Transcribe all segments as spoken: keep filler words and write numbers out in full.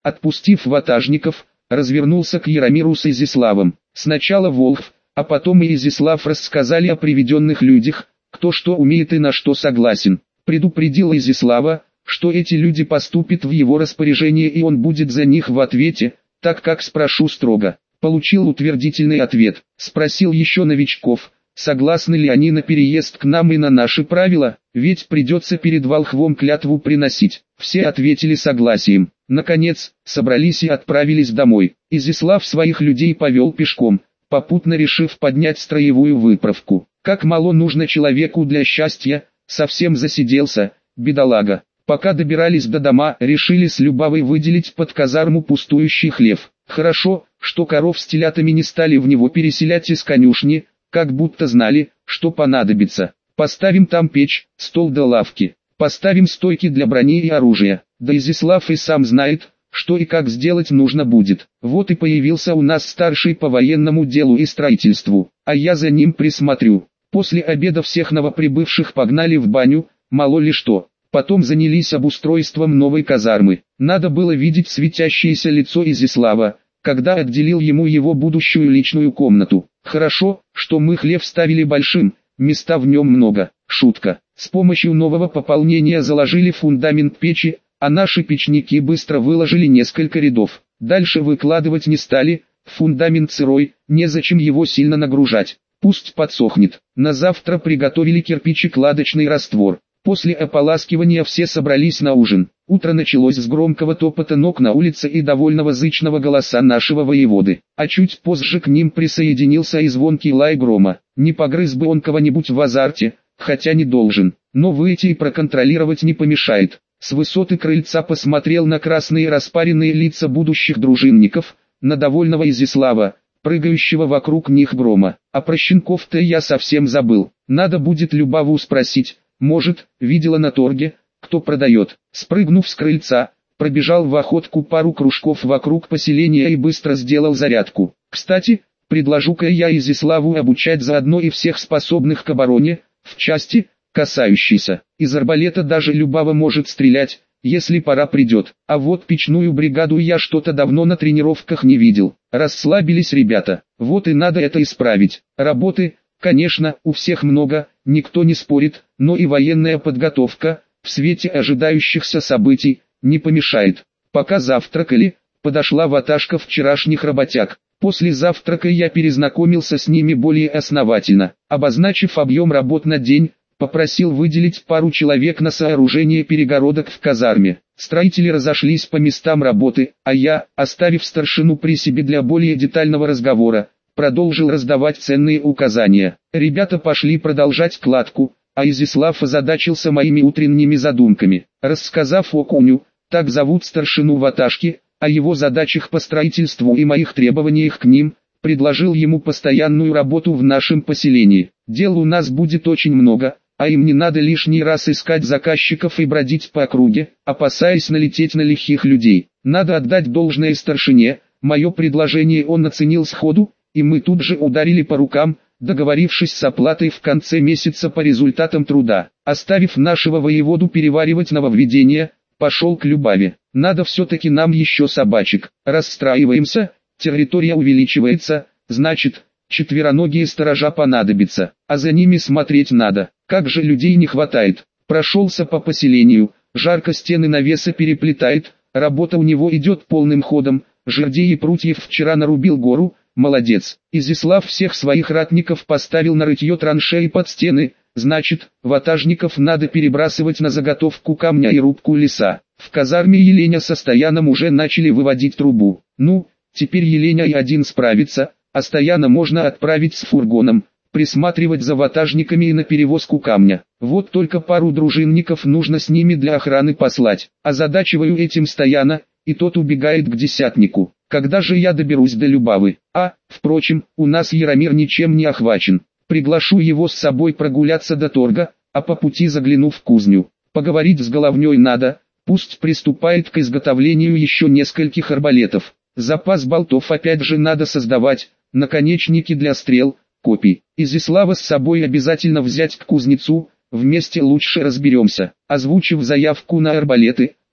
Отпустив ватажников, развернулся к Яромиру с Изяславом. Сначала Волхв, а потом и Изяслав рассказали о приведенных людях, кто что умеет и на что согласен. Предупредил Изяслава, что эти люди поступят в его распоряжение и он будет за них в ответе, так как спрошу строго. Получил утвердительный ответ. Спросил еще новичков, согласны ли они на переезд к нам и на наши правила, ведь придется перед волхвом клятву приносить. Все ответили согласием. Наконец, собрались и отправились домой. Изяслав своих людей повел пешком, попутно решив поднять строевую выправку. Как мало нужно человеку для счастья, совсем засиделся, бедолага. Пока добирались до дома, решили с Любавой выделить под казарму пустующий хлев. Хорошо, что коров с телятами не стали в него переселять из конюшни, как будто знали, что понадобится. Поставим там печь, стол да лавки. Поставим стойки для брони и оружия. Да Изяслав и сам знает, что и как сделать нужно будет. Вот и появился у нас старший по военному делу и строительству, а я за ним присмотрю. После обеда всех новоприбывших погнали в баню, мало ли что. Потом занялись обустройством новой казармы. Надо было видеть светящееся лицо Изяслава, когда отделил ему его будущую личную комнату. Хорошо, что мы хлев ставили большим, места в нем много. Шутка. С помощью нового пополнения заложили фундамент печи, а наши печники быстро выложили несколько рядов. Дальше выкладывать не стали, фундамент сырой, незачем его сильно нагружать. Пусть подсохнет. На завтра приготовили кирпичекладочный раствор. После ополаскивания все собрались на ужин. Утро началось с громкого топота ног на улице и довольного зычного голоса нашего воеводы. А чуть позже к ним присоединился и звонкий лай грома. Не погрыз бы он кого-нибудь в азарте, хотя не должен, но выйти и проконтролировать не помешает. С высоты крыльца посмотрел на красные распаренные лица будущих дружинников, на довольного Изяслава, прыгающего вокруг них грома. А про щенков-то я совсем забыл. Надо будет Любаву спросить. Может, видела на торге, кто продает. Спрыгнув с крыльца, пробежал в охотку пару кружков вокруг поселения и быстро сделал зарядку. Кстати, предложу-ка я Изяславу обучать заодно и всех способных к обороне, в части, касающейся. Из арбалета даже Любава может стрелять, если пора придет. А вот печную бригаду я что-то давно на тренировках не видел. Расслабились ребята. Вот и надо это исправить. Работы, конечно, у всех много, никто не спорит, но и военная подготовка, в свете ожидающихся событий, не помешает. Пока завтракали, подошла ваташка вчерашних работяг. После завтрака я перезнакомился с ними более основательно. Обозначив объем работ на день, попросил выделить пару человек на сооружение перегородок в казарме. Строители разошлись по местам работы, а я, оставив старшину при себе для более детального разговора, продолжил раздавать ценные указания. Ребята пошли продолжать кладку, а Изяслав озадачился моими утренними задумками. Рассказав Окуню, так зовут старшину ваташки, о его задачах по строительству и моих требованиях к ним, предложил ему постоянную работу в нашем поселении. Дел у нас будет очень много, а им не надо лишний раз искать заказчиков и бродить по округе, опасаясь налететь на лихих людей. Надо отдать должное старшине, мое предложение он оценил сходу, и мы тут же ударили по рукам, договорившись с оплатой в конце месяца по результатам труда. Оставив нашего воеводу переваривать нововведения, пошел к Любаве. Надо все-таки нам еще собачек. Расстраиваемся, территория увеличивается, значит, четвероногие сторожа понадобятся, а за ними смотреть надо. Как же людей не хватает. Прошелся по поселению, жарко стены навеса переплетает, работа у него идет полным ходом, жердей и прутьев вчера нарубил гору. Молодец. Изяслав всех своих ратников поставил на рытье траншеи под стены, значит, ватажников надо перебрасывать на заготовку камня и рубку леса. В казарме Еленя со Стояном уже начали выводить трубу. Ну, теперь Еленя и один справится, а Стояна можно отправить с фургоном, присматривать за ватажниками и на перевозку камня. Вот только пару дружинников нужно с ними для охраны послать. Озадачиваю этим Стояна, и тот убегает к десятнику. Когда же я доберусь до Любавы? А, впрочем, у нас Яромир ничем не охвачен. Приглашу его с собой прогуляться до торга, а по пути загляну в кузню. Поговорить с головней надо, пусть приступает к изготовлению еще нескольких арбалетов. Запас болтов опять же надо создавать, наконечники для стрел, копий. Изяслава с собой обязательно взять к кузнецу, вместе лучше разберемся. Озвучив заявку на арбалеты,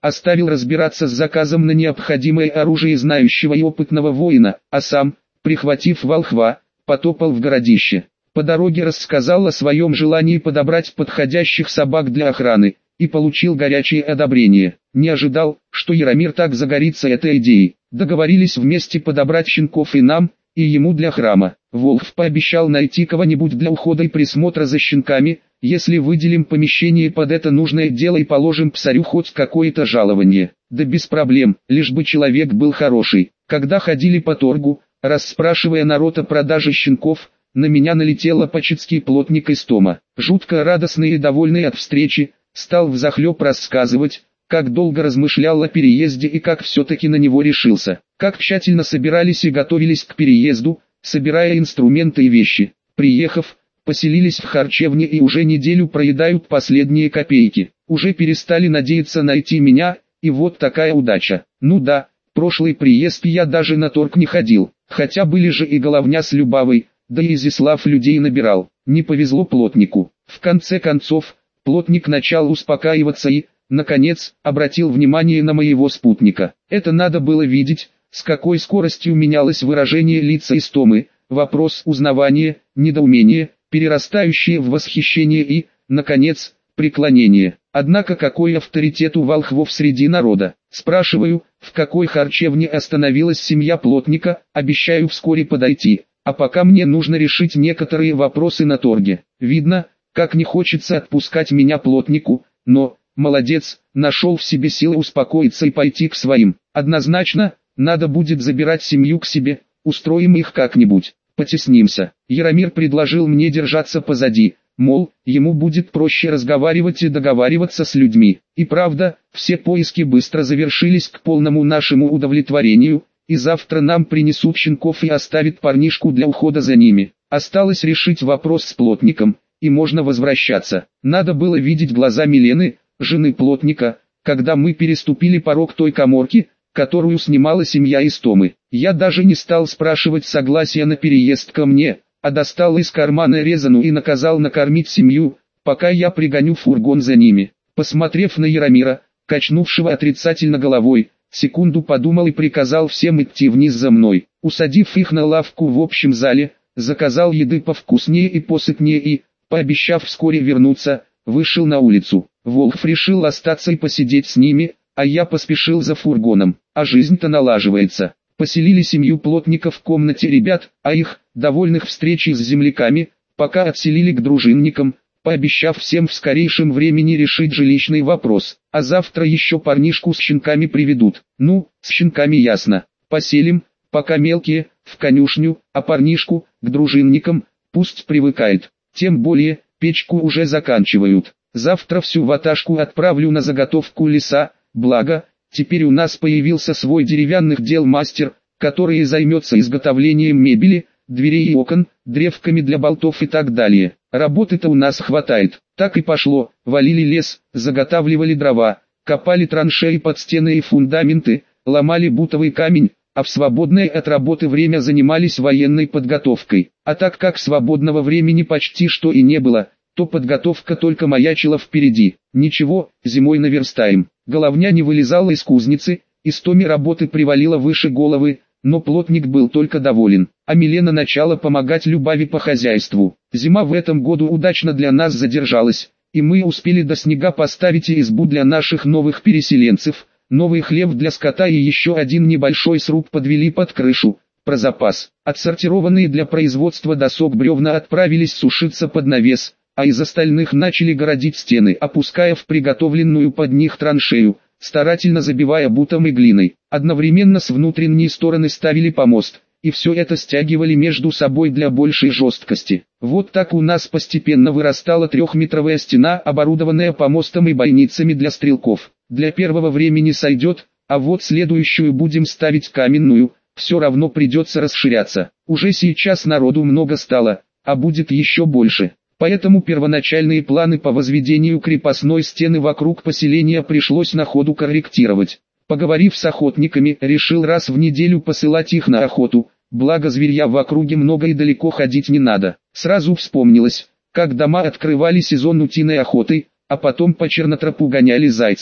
оставил разбираться с заказом на необходимое оружие знающего и опытного воина, а сам, прихватив волхва, потопал в городище. По дороге рассказал о своем желании подобрать подходящих собак для охраны, и получил горячее одобрение. Не ожидал, что Яромир так загорится этой идеей. Договорились вместе подобрать щенков и нам, и ему для храма. Волхв пообещал найти кого-нибудь для ухода и присмотра за щенками, если выделим помещение под это нужное дело и положим псарю хоть какое-то жалование. Да без проблем, лишь бы человек был хороший. Когда ходили по торгу, расспрашивая народ о продаже щенков, на меня налетел почетский плотник из Тома. Жутко радостный и довольный от встречи, стал взахлеб рассказывать, как долго размышлял о переезде и как все-таки на него решился. Как тщательно собирались и готовились к переезду, собирая инструменты и вещи. Приехав, поселились в харчевне и уже неделю проедают последние копейки. Уже перестали надеяться найти меня, и вот такая удача. Ну да, прошлый приезд я даже на торг не ходил, хотя были же и Головня с Любавой, да и Изяслав людей набирал. Не повезло плотнику. В конце концов, плотник начал успокаиваться и, наконец, обратил внимание на моего спутника. Это надо было видеть, с какой скоростью менялось выражение лица Истомы, вопрос узнавания, недоумение, перерастающее в восхищение и, наконец, преклонение. Однако какой авторитет у волхвов среди народа? Спрашиваю, в какой харчевне остановилась семья плотника, обещаю вскоре подойти, а пока мне нужно решить некоторые вопросы на торге. Видно, как не хочется отпускать меня плотнику, но, молодец, нашел в себе силы успокоиться и пойти к своим. Однозначно, надо будет забирать семью к себе, устроим их как-нибудь, потеснимся. Яромир предложил мне держаться позади, мол, ему будет проще разговаривать и договариваться с людьми. И правда, все поиски быстро завершились к полному нашему удовлетворению, и завтра нам принесут щенков и оставят парнишку для ухода за ними. Осталось решить вопрос с плотником, и можно возвращаться. Надо было видеть глаза Милены, жены плотника, когда мы переступили порог той каморки, которую снимала семья Истомы. Я даже не стал спрашивать согласия на переезд ко мне, а достал из кармана резану и наказал накормить семью, пока я пригоню фургон за ними. Посмотрев на Яромира, качнувшего отрицательно головой, секунду подумал и приказал всем идти вниз за мной. Усадив их на лавку в общем зале, заказал еды повкуснее и посытнее и, пообещав вскоре вернуться, вышел на улицу. Волхв решил остаться и посидеть с ними, а я поспешил за фургоном. А жизнь-то налаживается. Поселили семью плотников в комнате ребят, а их, довольных встречей с земляками, пока отселили к дружинникам, пообещав всем в скорейшем времени решить жилищный вопрос. А завтра еще парнишку с щенками приведут. Ну, с щенками ясно. Поселим, пока мелкие, в конюшню, а парнишку, к дружинникам, пусть привыкает. Тем более, печку уже заканчивают. Завтра всю ваташку отправлю на заготовку леса, благо, теперь у нас появился свой деревянных дел мастер, который займется изготовлением мебели, дверей и окон, древками для болтов и так далее. Работы-то у нас хватает. Так и пошло, валили лес, заготавливали дрова, копали траншеи под стены и фундаменты, ломали бутовый камень, а в свободное от работы время занимались военной подготовкой. А так как свободного времени почти что и не было, то подготовка только маячила впереди. Ничего, зимой наверстаем. Головня не вылезала из кузницы, Истоме работы привалило выше головы, но плотник был только доволен. А Милена начала помогать Любави по хозяйству. Зима в этом году удачно для нас задержалась, и мы успели до снега поставить и избу для наших новых переселенцев, новый хлев для скота и еще один небольшой сруб подвели под крышу, про запас. Отсортированные для производства досок бревна отправились сушиться под навес, а из остальных начали городить стены, опуская в приготовленную под них траншею, старательно забивая бутом и глиной. Одновременно с внутренней стороны ставили помост, и все это стягивали между собой для большей жесткости. Вот так у нас постепенно вырастала трехметровая стена, оборудованная помостом и бойницами для стрелков. Для первого времени сойдет, а вот следующую будем ставить каменную, все равно придется расширяться. Уже сейчас народу много стало, а будет еще больше. Поэтому первоначальные планы по возведению крепостной стены вокруг поселения пришлось на ходу корректировать. Поговорив с охотниками, решил раз в неделю посылать их на охоту, благо зверья в округе много и далеко ходить не надо. Сразу вспомнилось, как дома открывали сезон утиной охоты, а потом по чернотропу гоняли зайцев.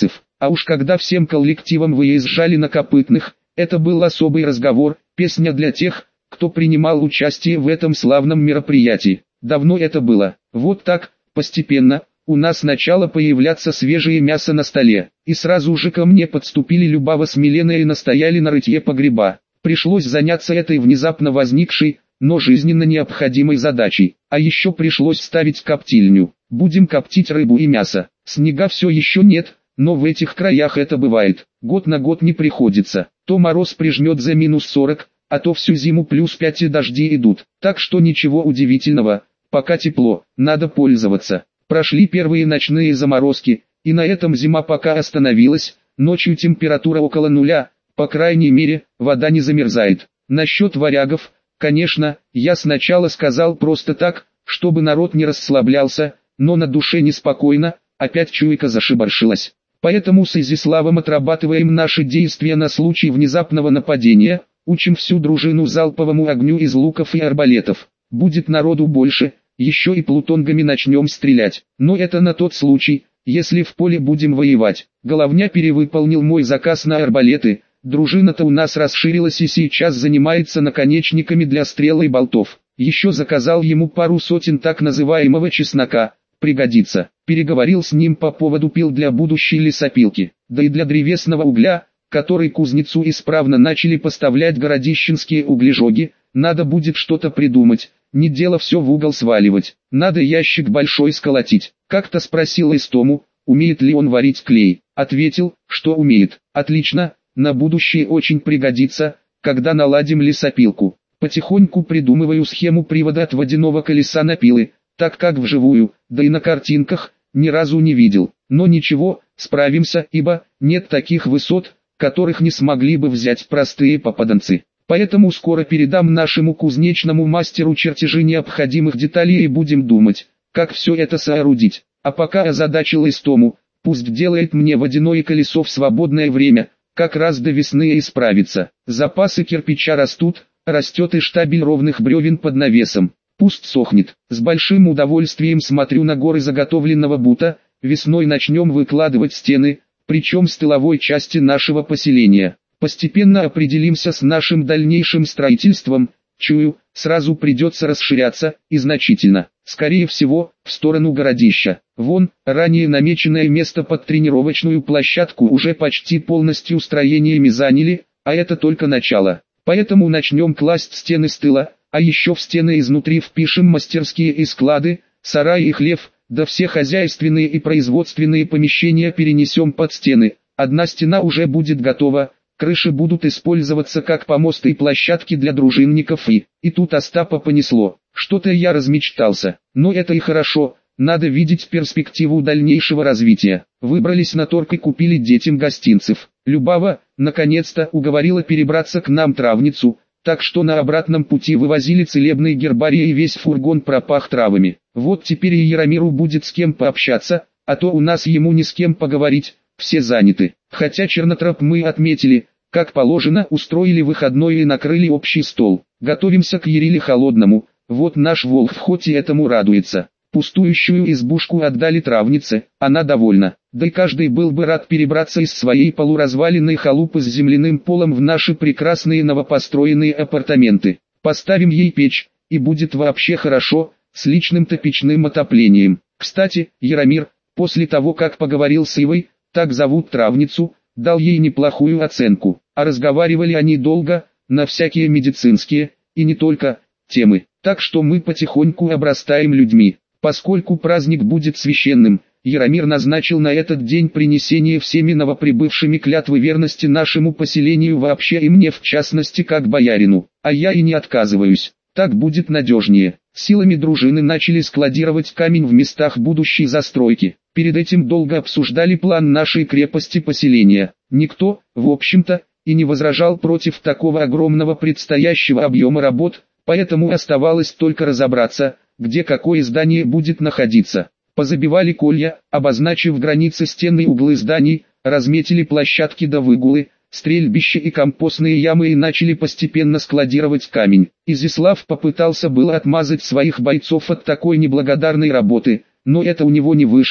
А уж когда всем коллективом выезжали на Копытных, это был особый разговор, песня для тех, кто принимал участие в этом славном мероприятии. Давно это было. Вот так, постепенно, у нас начало появляться свежее мясо на столе, и сразу же ко мне подступили Любава с Миленой и настояли на рытье погреба. Пришлось заняться этой внезапно возникшей, но жизненно необходимой задачей, а еще пришлось ставить коптильню. Будем коптить рыбу и мясо. Снега все еще нет, но в этих краях это бывает, год на год не приходится. То мороз прижмет за минус сорок, а то всю зиму плюс пять и дожди идут. Так что ничего удивительного, пока тепло, надо пользоваться. Прошли первые ночные заморозки, и на этом зима пока остановилась, ночью температура около нуля, по крайней мере, вода не замерзает. Насчет варягов, конечно, я сначала сказал просто так, чтобы народ не расслаблялся, но на душе неспокойно, опять чуйка зашибаршилась. Поэтому с Изяславом отрабатываем наши действия на случай внезапного нападения, учим всю дружину залповому огню из луков и арбалетов. Будет народу больше, еще и плутонгами начнем стрелять. Но это на тот случай, если в поле будем воевать. Головня перевыполнил мой заказ на арбалеты, дружина-то у нас расширилась и сейчас занимается наконечниками для стрел и болтов. Еще заказал ему пару сотен так называемого чеснока, пригодится. Переговорил с ним по поводу пил для будущей лесопилки, да и для древесного угля, который кузнецу исправно начали поставлять городищенские углежоги. Надо будет что-то придумать, не дело все в угол сваливать. Надо ящик большой сколотить. Как-то спросил Истому, умеет ли он варить клей. Ответил, что умеет. Отлично, на будущее очень пригодится, когда наладим лесопилку. Потихоньку придумываю схему привода от водяного колеса на пилы, так как вживую, да и на картинках, ни разу не видел. Но ничего, справимся, ибо нет таких высот, которых не смогли бы взять простые попаданцы. Поэтому скоро передам нашему кузнечному мастеру чертежи необходимых деталей и будем думать, как все это соорудить. А пока озадачил Истому, пусть делает мне водяное колесо в свободное время, как раз до весны и справится. Запасы кирпича растут, растет и штабель ровных бревен под навесом. Пусть сохнет. С большим удовольствием смотрю на горы заготовленного бута. Весной начнем выкладывать стены, причем с тыловой части нашего поселения. Постепенно определимся с нашим дальнейшим строительством. Чую, сразу придется расширяться, и значительно. Скорее всего, в сторону городища. Вон, ранее намеченное место под тренировочную площадку уже почти полностью строениями заняли, а это только начало. Поэтому начнем класть стены с тыла, а еще в стены изнутри впишем мастерские и склады, сараи и хлев, да все хозяйственные и производственные помещения перенесем под стены. Одна стена уже будет готова, крыши будут использоваться как помосты и площадки для дружинников и... И тут Остапа понесло. Что-то я размечтался, но это и хорошо, надо видеть перспективу дальнейшего развития. Выбрались на торг и купили детям гостинцев. Любава, наконец-то, уговорила перебраться к нам травницу, так что на обратном пути вывозили целебные гербарии и весь фургон пропах травами. Вот теперь и Яромиру будет с кем пообщаться, а то у нас ему ни с кем поговорить, все заняты. Хотя Чернотроп мы отметили, как положено, устроили выходной и накрыли общий стол. Готовимся к Яриле холодному, вот наш Волхв хоть и этому радуется. Пустующую избушку отдали травнице, она довольна. Да и каждый был бы рад перебраться из своей полуразваленной халупы с земляным полом в наши прекрасные новопостроенные апартаменты. Поставим ей печь, и будет вообще хорошо, с личным-то печным отоплением. Кстати, Яромир, после того как поговорил с Ивой, так зовут травницу, дал ей неплохую оценку. А разговаривали они долго, на всякие медицинские, и не только, темы. Так что мы потихоньку обрастаем людьми. Поскольку праздник будет священным, Яромир назначил на этот день принесение всеми новоприбывшими клятвы верности нашему поселению вообще и мне в частности как боярину. А я и не отказываюсь, так будет надежнее. Силами дружины начали складировать камень в местах будущей застройки. Перед этим долго обсуждали план нашей крепости поселения. Никто, в общем-то, и не возражал против такого огромного предстоящего объема работ, поэтому оставалось только разобраться, где какое здание будет находиться. Позабивали колья, обозначив границы стен и углы зданий, разметили площадки до выгулы, стрельбища и компостные ямы и начали постепенно складировать камень. Изяслав попытался было отмазать своих бойцов от такой неблагодарной работы, но это у него не вышло,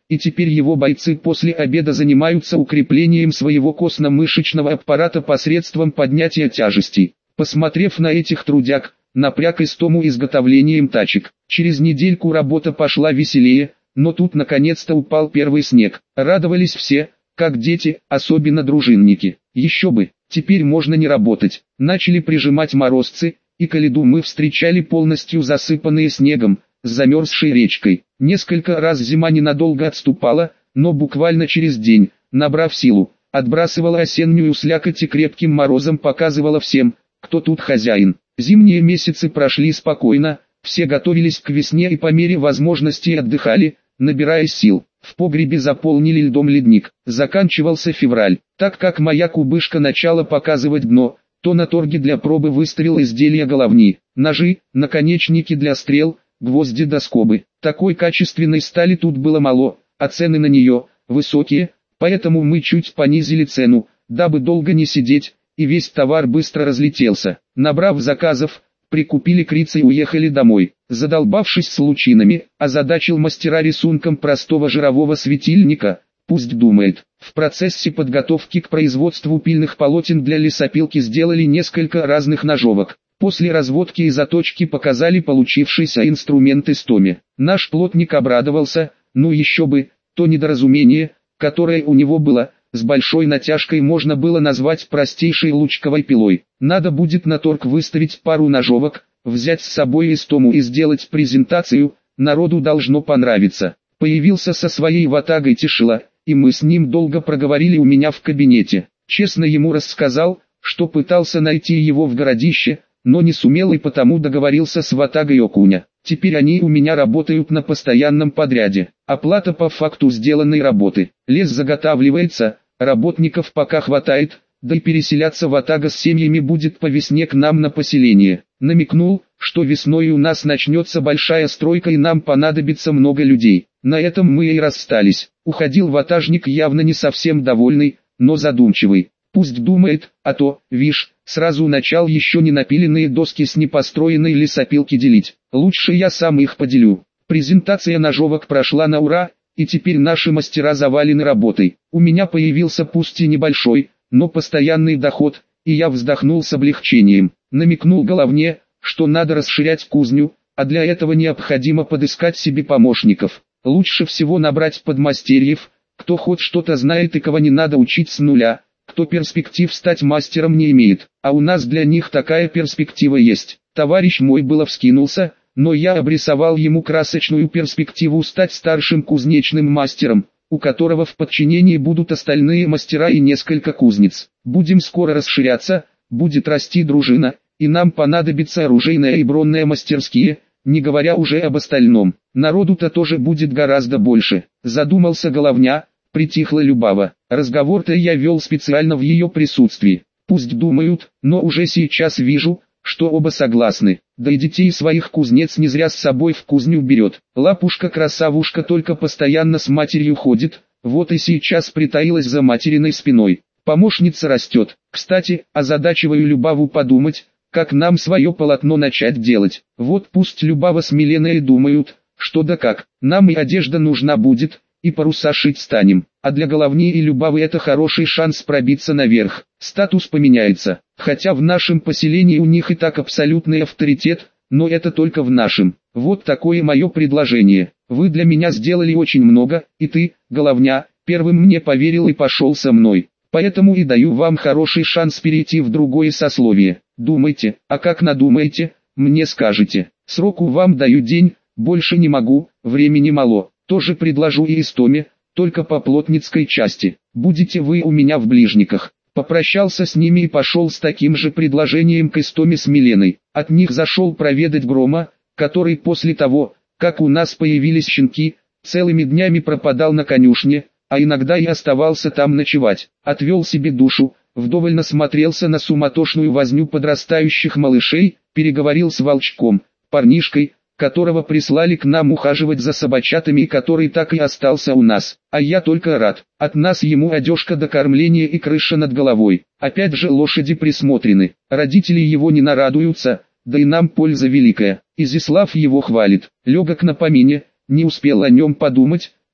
и теперь его бойцы после обеда занимаются укреплением своего костно-мышечного аппарата посредством поднятия тяжестей. Посмотрев на этих трудяг, напряг Истому изготовлением тачек. Через недельку работа пошла веселее, но тут наконец-то упал первый снег. Радовались все, как дети, особенно дружинники. Еще бы, теперь можно не работать. Начали прижимать морозцы, и Калиду мы встречали полностью засыпанные снегом, с замерзшей речкой. Несколько раз зима ненадолго отступала, но буквально через день, набрав силу, отбрасывала осеннюю слякоть и крепким морозом показывала всем, кто тут хозяин. Зимние месяцы прошли спокойно, все готовились к весне и по мере возможности отдыхали, набирая сил. В погребе заполнили льдом ледник. Заканчивался февраль. Так как моя кубышка начала показывать дно, то на торге для пробы выставил изделия головни, ножи, наконечники для стрел, гвозди до скобы. Такой качественной стали тут было мало, а цены на нее высокие, поэтому мы чуть понизили цену, дабы долго не сидеть, и весь товар быстро разлетелся. Набрав заказов, прикупили крицы и уехали домой. Задолбавшись с лучинами, озадачил мастера рисунком простого жирового светильника, пусть думает. В процессе подготовки к производству пильных полотен для лесопилки сделали несколько разных ножовок. После разводки и заточки показали получившийся инструмент Истоме. Наш плотник обрадовался, ну еще бы, то недоразумение, которое у него было, с большой натяжкой можно было назвать простейшей лучковой пилой. Надо будет на торг выставить пару ножовок, взять с собой Истому и сделать презентацию, народу должно понравиться. Появился со своей ватагой Тишила, и мы с ним долго проговорили у меня в кабинете. Честно ему рассказал, что пытался найти его в городище, но не сумел и потому договорился с ватагой Окуня. Теперь они у меня работают на постоянном подряде. Оплата по факту сделанной работы. Лес заготавливается, работников пока хватает, да и переселяться ватага с семьями будет по весне к нам на поселение. Намекнул, что весной у нас начнется большая стройка и нам понадобится много людей. На этом мы и расстались. Уходил ватажник явно не совсем довольный, но задумчивый. Пусть думает, а то, вишь, сразу начал еще не напиленные доски с непостроенной лесопилки делить. Лучше я сам их поделю. Презентация ножовок прошла на ура, и теперь наши мастера завалены работой. У меня появился пусть и небольшой, но постоянный доход, и я вздохнул с облегчением. Намекнул головне, что надо расширять кузню, а для этого необходимо подыскать себе помощников. Лучше всего набрать подмастерьев, кто хоть что-то знает и кого не надо учить с нуля, кто перспектив стать мастером не имеет, а у нас для них такая перспектива есть. Товарищ мой было вскинулся, но я обрисовал ему красочную перспективу стать старшим кузнечным мастером, у которого в подчинении будут остальные мастера и несколько кузнец. Будем скоро расширяться, будет расти дружина, и нам понадобится оружейная и бронная мастерские, не говоря уже об остальном. Народу-то тоже будет гораздо больше. Задумался головня, притихла Любава. Разговор-то я вел специально в ее присутствии. Пусть думают, но уже сейчас вижу, что оба согласны. Да и детей своих кузнец не зря с собой в кузню берет. Лапушка-красавушка только постоянно с матерью ходит, вот и сейчас притаилась за материной спиной. Помощница растет. Кстати, озадачиваю Любаву подумать, как нам свое полотно начать делать. Вот пусть Любава с Миленой думают, что да как, нам и одежда нужна будет, и паруса шить станем. А для головни и Любавы это хороший шанс пробиться наверх. Статус поменяется, хотя в нашем поселении у них и так абсолютный авторитет, но это только в нашем. Вот такое мое предложение. Вы для меня сделали очень много, и ты, головня, первым мне поверил и пошел со мной. Поэтому и даю вам хороший шанс перейти в другое сословие. Думайте, а как надумаете, мне скажете. Сроку вам даю день, больше не могу, времени мало. Тоже предложу и Истоме, только по плотницкой части. Будете вы у меня в ближниках. Попрощался с ними и пошел с таким же предложением к Истоме с Миленой. От них зашел проведать Грома, который после того, как у нас появились щенки, целыми днями пропадал на конюшне, а иногда и оставался там ночевать. Отвел себе душу, вдоволь насмотрелся на суматошную возню подрастающих малышей, переговорил с Волчком, парнишкой, которого прислали к нам ухаживать за собачатами и который так и остался у нас. А я только рад. От нас ему одежка до кормления и крыша над головой. Опять же лошади присмотрены. Родители его не нарадуются, да и нам польза великая. Изяслав его хвалит. Легок на помине, не успел о нем подумать,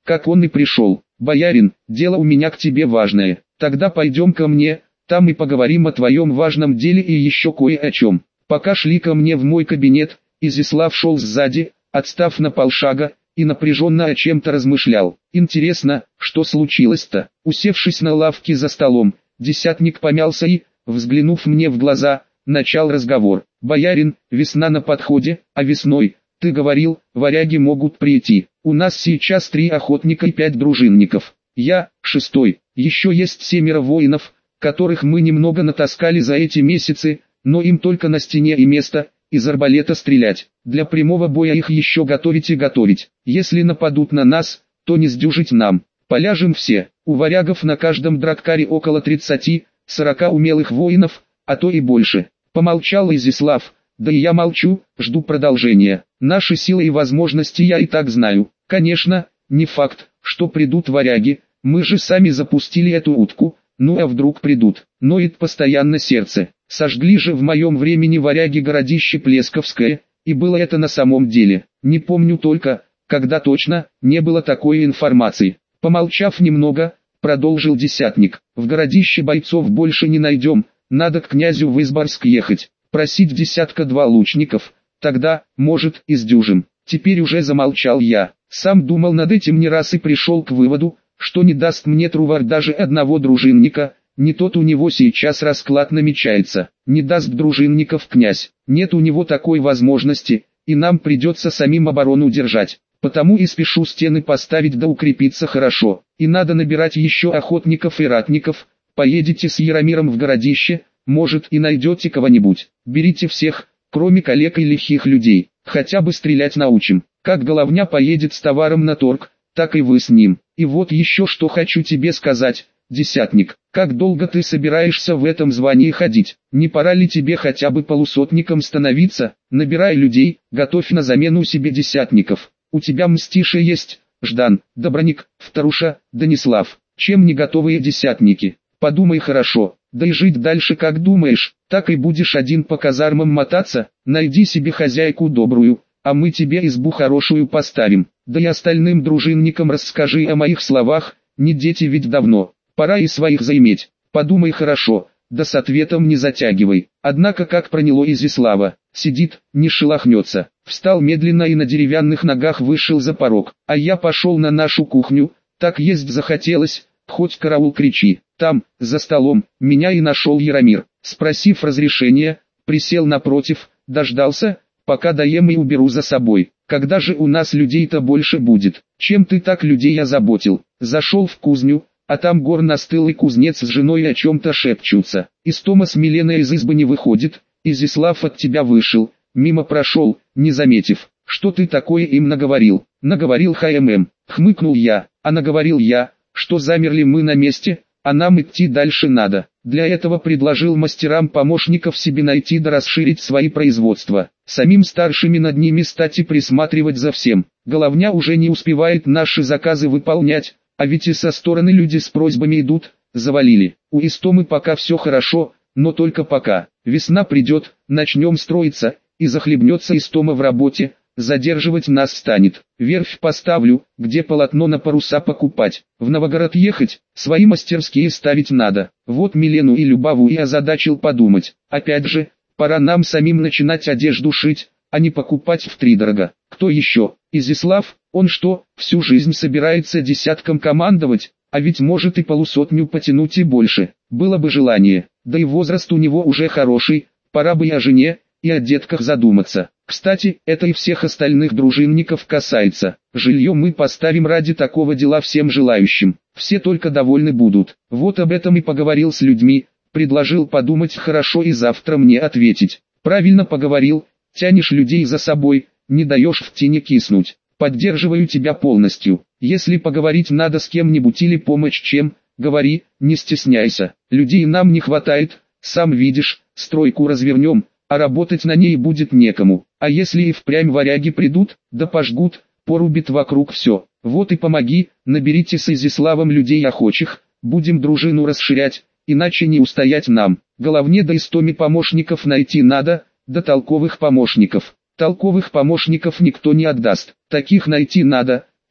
как он и пришел. «Боярин, дело у меня к тебе важное, тогда пойдем ко мне, там и поговорим о твоем важном деле и еще кое о чем». Пока шли ко мне в мой кабинет, Изяслав шел сзади, отстав на полшага, и напряженно о чем-то размышлял. Интересно, что случилось-то? Усевшись на лавке за столом, десятник помялся и, взглянув мне в глаза, начал разговор. «Боярин, весна на подходе, а весной, ты говорил, варяги могут прийти. У нас сейчас три охотника и пять дружинников. Я, шестой, еще есть семеро воинов, которых мы немного натаскали за эти месяцы, но им только на стене и место, из арбалета стрелять. Для прямого боя их еще готовить и готовить. Если нападут на нас, то не сдюжить нам. Поляжем все. У варягов на каждом драккаре около тридцати-сорока умелых воинов, а то и больше». Помолчал Изяслав. «Да и я молчу, жду продолжения. Наши силы и возможности я и так знаю. Конечно, не факт, что придут варяги, мы же сами запустили эту утку, ну а вдруг придут. Ноет постоянно сердце. Сожгли же в моем времени варяги городище Плесковское, и было это на самом деле. Не помню только, когда точно, не было такой информации». Помолчав немного, продолжил десятник. «В городище бойцов больше не найдем, надо к князю в Изборск ехать, просить десятка-два лучников, тогда, может, и сдюжим». Теперь уже замолчал я. Сам думал над этим не раз и пришел к выводу, что не даст мне Трувор даже одного дружинника, не тот у него сейчас расклад намечается, не даст дружинников князь, нет у него такой возможности, и нам придется самим оборону держать. Потому и спешу стены поставить да укрепиться хорошо, и надо набирать еще охотников и ратников. Поедете с Яромиром в городище, может и найдете кого-нибудь, берите всех, кроме коллег и лихих людей, хотя бы стрелять научим. Как головня поедет с товаром на торг, так и вы с ним. И вот еще что хочу тебе сказать, десятник, как долго ты собираешься в этом звании ходить? Не пора ли тебе хотя бы полусотником становиться? Набирай людей, готовь на замену себе десятников. У тебя мстиши есть, Ждан, Доброник, Вторуша, Данислав, чем не готовые десятники? Подумай хорошо, да и жить дальше как думаешь, так и будешь один по казармам мотаться, найди себе хозяйку добрую, а мы тебе избу хорошую поставим, да и остальным дружинникам расскажи о моих словах, не дети ведь давно, пора и своих заиметь, подумай хорошо, да с ответом не затягивай». Однако как проняло Изяслава, сидит, не шелохнется, встал медленно и на деревянных ногах вышел за порог, а я пошел на нашу кухню, так есть захотелось, хоть караул кричи. Там, за столом, меня и нашел Яромир. Спросив разрешения, присел напротив, дождался, пока доем и уберу за собой. «Когда же у нас людей-то больше будет? Чем ты так людей озаботил?» Зашел в кузню, а там гор настылый кузнец с женой о чем-то шепчутся. Истома с Миленой из избы не выходит, Изяслав от тебя вышел, мимо прошел, не заметив. «Что ты такое им наговорил?» «Наговорил ХММ», хмыкнул я, а наговорил я, что замерли мы на месте, а нам идти дальше надо. Для этого предложил мастерам помощников себе найти да расширить свои производства. Самим старшими над ними стать и присматривать за всем. Головня уже не успевает наши заказы выполнять, а ведь и со стороны люди с просьбами идут, завалили. У Истомы пока все хорошо, но только пока. Весна придет, начнем строиться, и захлебнется Истома в работе. Задерживать нас станет. Верфь поставлю, где полотно на паруса покупать. В Новгород ехать, свои мастерские ставить надо. Вот Милену и Любаву и озадачил подумать. Опять же, пора нам самим начинать одежду шить, а не покупать втридорога. Кто еще? Изяслав, он что, всю жизнь собирается десятком командовать, а ведь может и полусотню потянуть и больше. Было бы желание, да и возраст у него уже хороший, пора бы и о жене, и о детках задуматься. Кстати, это и всех остальных дружинников касается. Жилье мы поставим ради такого дела всем желающим. Все только довольны будут. Вот об этом и поговорил с людьми, предложил подумать хорошо и завтра мне ответить. Правильно поговорил, тянешь людей за собой, не даешь в тени киснуть. Поддерживаю тебя полностью. Если поговорить надо с кем-нибудь или помочь чем, говори, не стесняйся. Людей нам не хватает, сам видишь, стройку развернем, а работать на ней будет некому. А если и впрямь варяги придут, да пожгут, порубит вокруг все. Вот и помоги, наберите с Изяславом людей охочих, будем дружину расширять, иначе не устоять нам. Головне да Истоме помощников найти надо, да толковых помощников. Толковых помощников никто не отдаст, таких найти надо,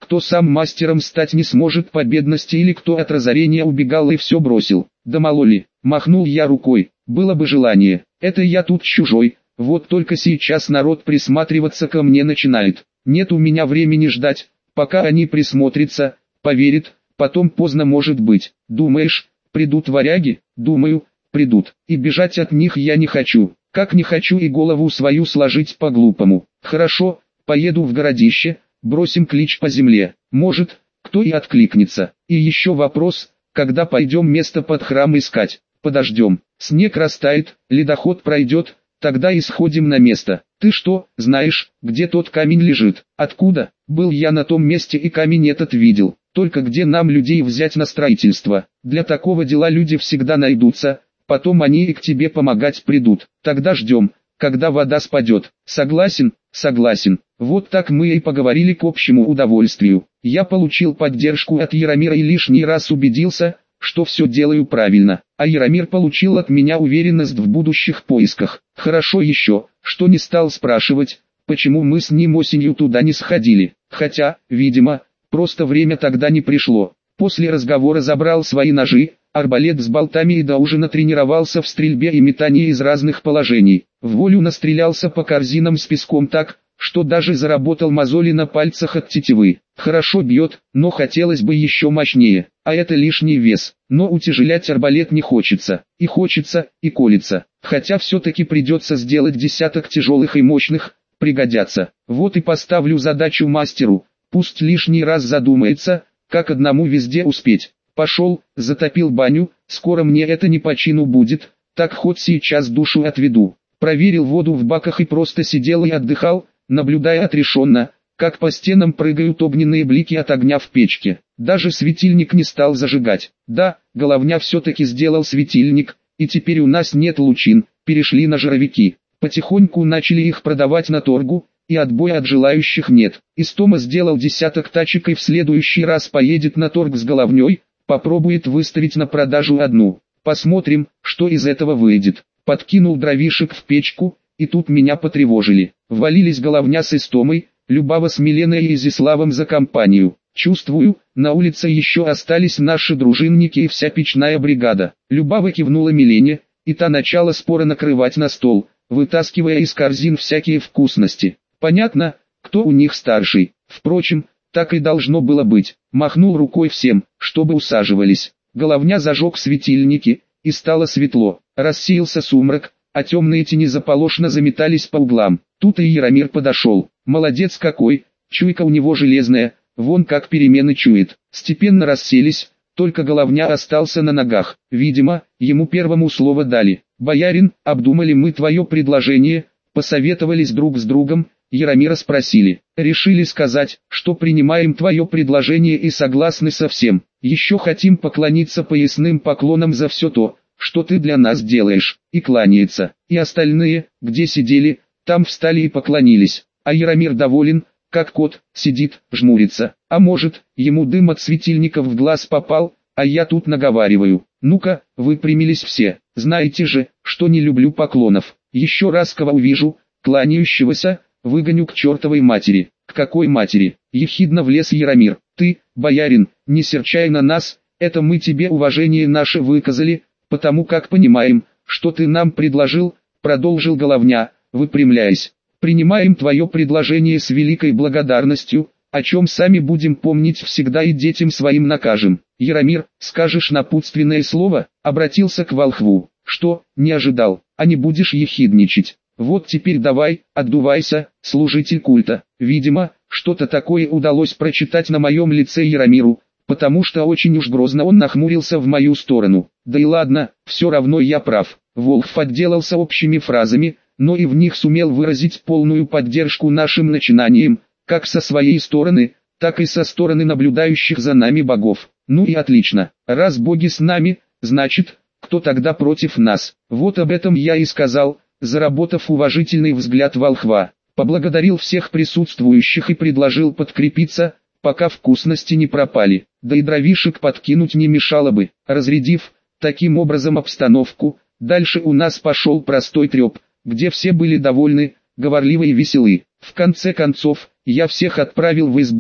кто сам мастером стать не сможет по бедности или кто от разорения убегал и все бросил. Да мало ли, махнул я рукой, было бы желание, это я тут чужой, вот только сейчас народ присматриваться ко мне начинает. Нет у меня времени ждать, пока они присмотрятся, поверят, потом поздно может быть. Думаешь, придут варяги? Думаю, придут. И бежать от них я не хочу, как не хочу и голову свою сложить по-глупому. Хорошо, поеду в городище, бросим клич по земле, может, кто и откликнется. И еще вопрос, когда пойдем место под храм искать? Подождем, снег растает, ледоход пройдет, тогда и сходим на место. Ты что, знаешь, где тот камень лежит? Откуда? Был я на том месте и камень этот видел. Только где нам людей взять на строительство? Для такого дела люди всегда найдутся, потом они и к тебе помогать придут. Тогда ждем, когда вода спадет. Согласен? Согласен. Вот так мы и поговорили к общему удовольствию. Я получил поддержку от Яромира и лишний раз убедился, что все делаю правильно, а Яромир получил от меня уверенность в будущих поисках. Хорошо еще, что не стал спрашивать, почему мы с ним осенью туда не сходили, хотя, видимо, просто время тогда не пришло. После разговора забрал свои ножи, арбалет с болтами и до ужина тренировался в стрельбе и метании из разных положений. В волю настрелялся по корзинам с песком так, что даже заработал мозоли на пальцах от тетивы. Хорошо бьет, но хотелось бы еще мощнее, а это лишний вес. Но утяжелять арбалет не хочется, и хочется, и колется. Хотя все-таки придется сделать десяток тяжелых и мощных, пригодятся. Вот и поставлю задачу мастеру, пусть лишний раз задумается, как одному везде успеть. Пошел, затопил баню, скоро мне это не по чину будет, так хоть сейчас душу отведу. Проверил воду в баках и просто сидел и отдыхал, наблюдая отрешенно, как по стенам прыгают огненные блики от огня в печке. Даже светильник не стал зажигать. Да, Головня все-таки сделал светильник, и теперь у нас нет лучин, перешли на жировики. Потихоньку начали их продавать на торгу, и отбоя от желающих нет. Истома сделал десяток тачек и в следующий раз поедет на торг с Головней, попробует выставить на продажу одну. Посмотрим, что из этого выйдет. Подкинул дровишек в печку, и тут меня потревожили. Ввалились Головня с Истомой, Любава с Миленой и Изяславом за компанию. Чувствую, на улице еще остались наши дружинники и вся печная бригада. Любава кивнула Милене, и та начала споро накрывать на стол, вытаскивая из корзин всякие вкусности. Понятно, кто у них старший. Впрочем, так и должно было быть. Махнул рукой всем, чтобы усаживались. Головня зажег светильники, и стало светло. Рассеялся сумрак, а темные тени заполошно заметались по углам. Тут и Яромир подошел. Молодец какой, чуйка у него железная, вон как перемены чует. Степенно расселись, только Головня остался на ногах. Видимо, ему первому слово дали. «Боярин, обдумали мы твое предложение, посоветовались друг с другом, Яромира спросили. Решили сказать, что принимаем твое предложение и согласны со всем. Еще хотим поклониться поясным поклоном за все то, что ты для нас делаешь». И кланяется. И остальные, где сидели, там встали и поклонились. А Яромир доволен, как кот, сидит, жмурится. А может, ему дым от светильников в глаз попал, а я тут наговариваю. Ну-ка, выпрямились все. Знаете же, что не люблю поклонов. Еще раз кого увижу, кланяющегося, выгоню к чертовой матери. К какой матери? Ехидно влез Яромир. Ты, боярин, не серчай на нас, это мы тебе уважение наше выказали, потому как понимаем, что ты нам предложил, продолжил Головня, выпрямляясь. Принимаем твое предложение с великой благодарностью, о чем сами будем помнить всегда и детям своим накажем. Яромир, скажешь напутственное слово? Обратился к волхву. Что, не ожидал, а не будешь ехидничать? Вот теперь давай, отдувайся, служитель культа. Видимо, что-то такое удалось прочитать на моем лице Яромиру, потому что очень уж грозно он нахмурился в мою сторону. Да и ладно, все равно я прав. Волхв отделался общими фразами, но и в них сумел выразить полную поддержку нашим начинаниям, как со своей стороны, так и со стороны наблюдающих за нами богов. Ну и отлично, раз боги с нами, значит, кто тогда против нас? Вот об этом я и сказал, заработав уважительный взгляд волхва. Поблагодарил всех присутствующих и предложил подкрепиться, пока вкусности не пропали. Да и дровишек подкинуть не мешало бы. Разрядив, таким образом обстановку, дальше у нас пошел простой треп, где все были довольны, говорливы и веселы. В конце концов, я всех отправил в избу,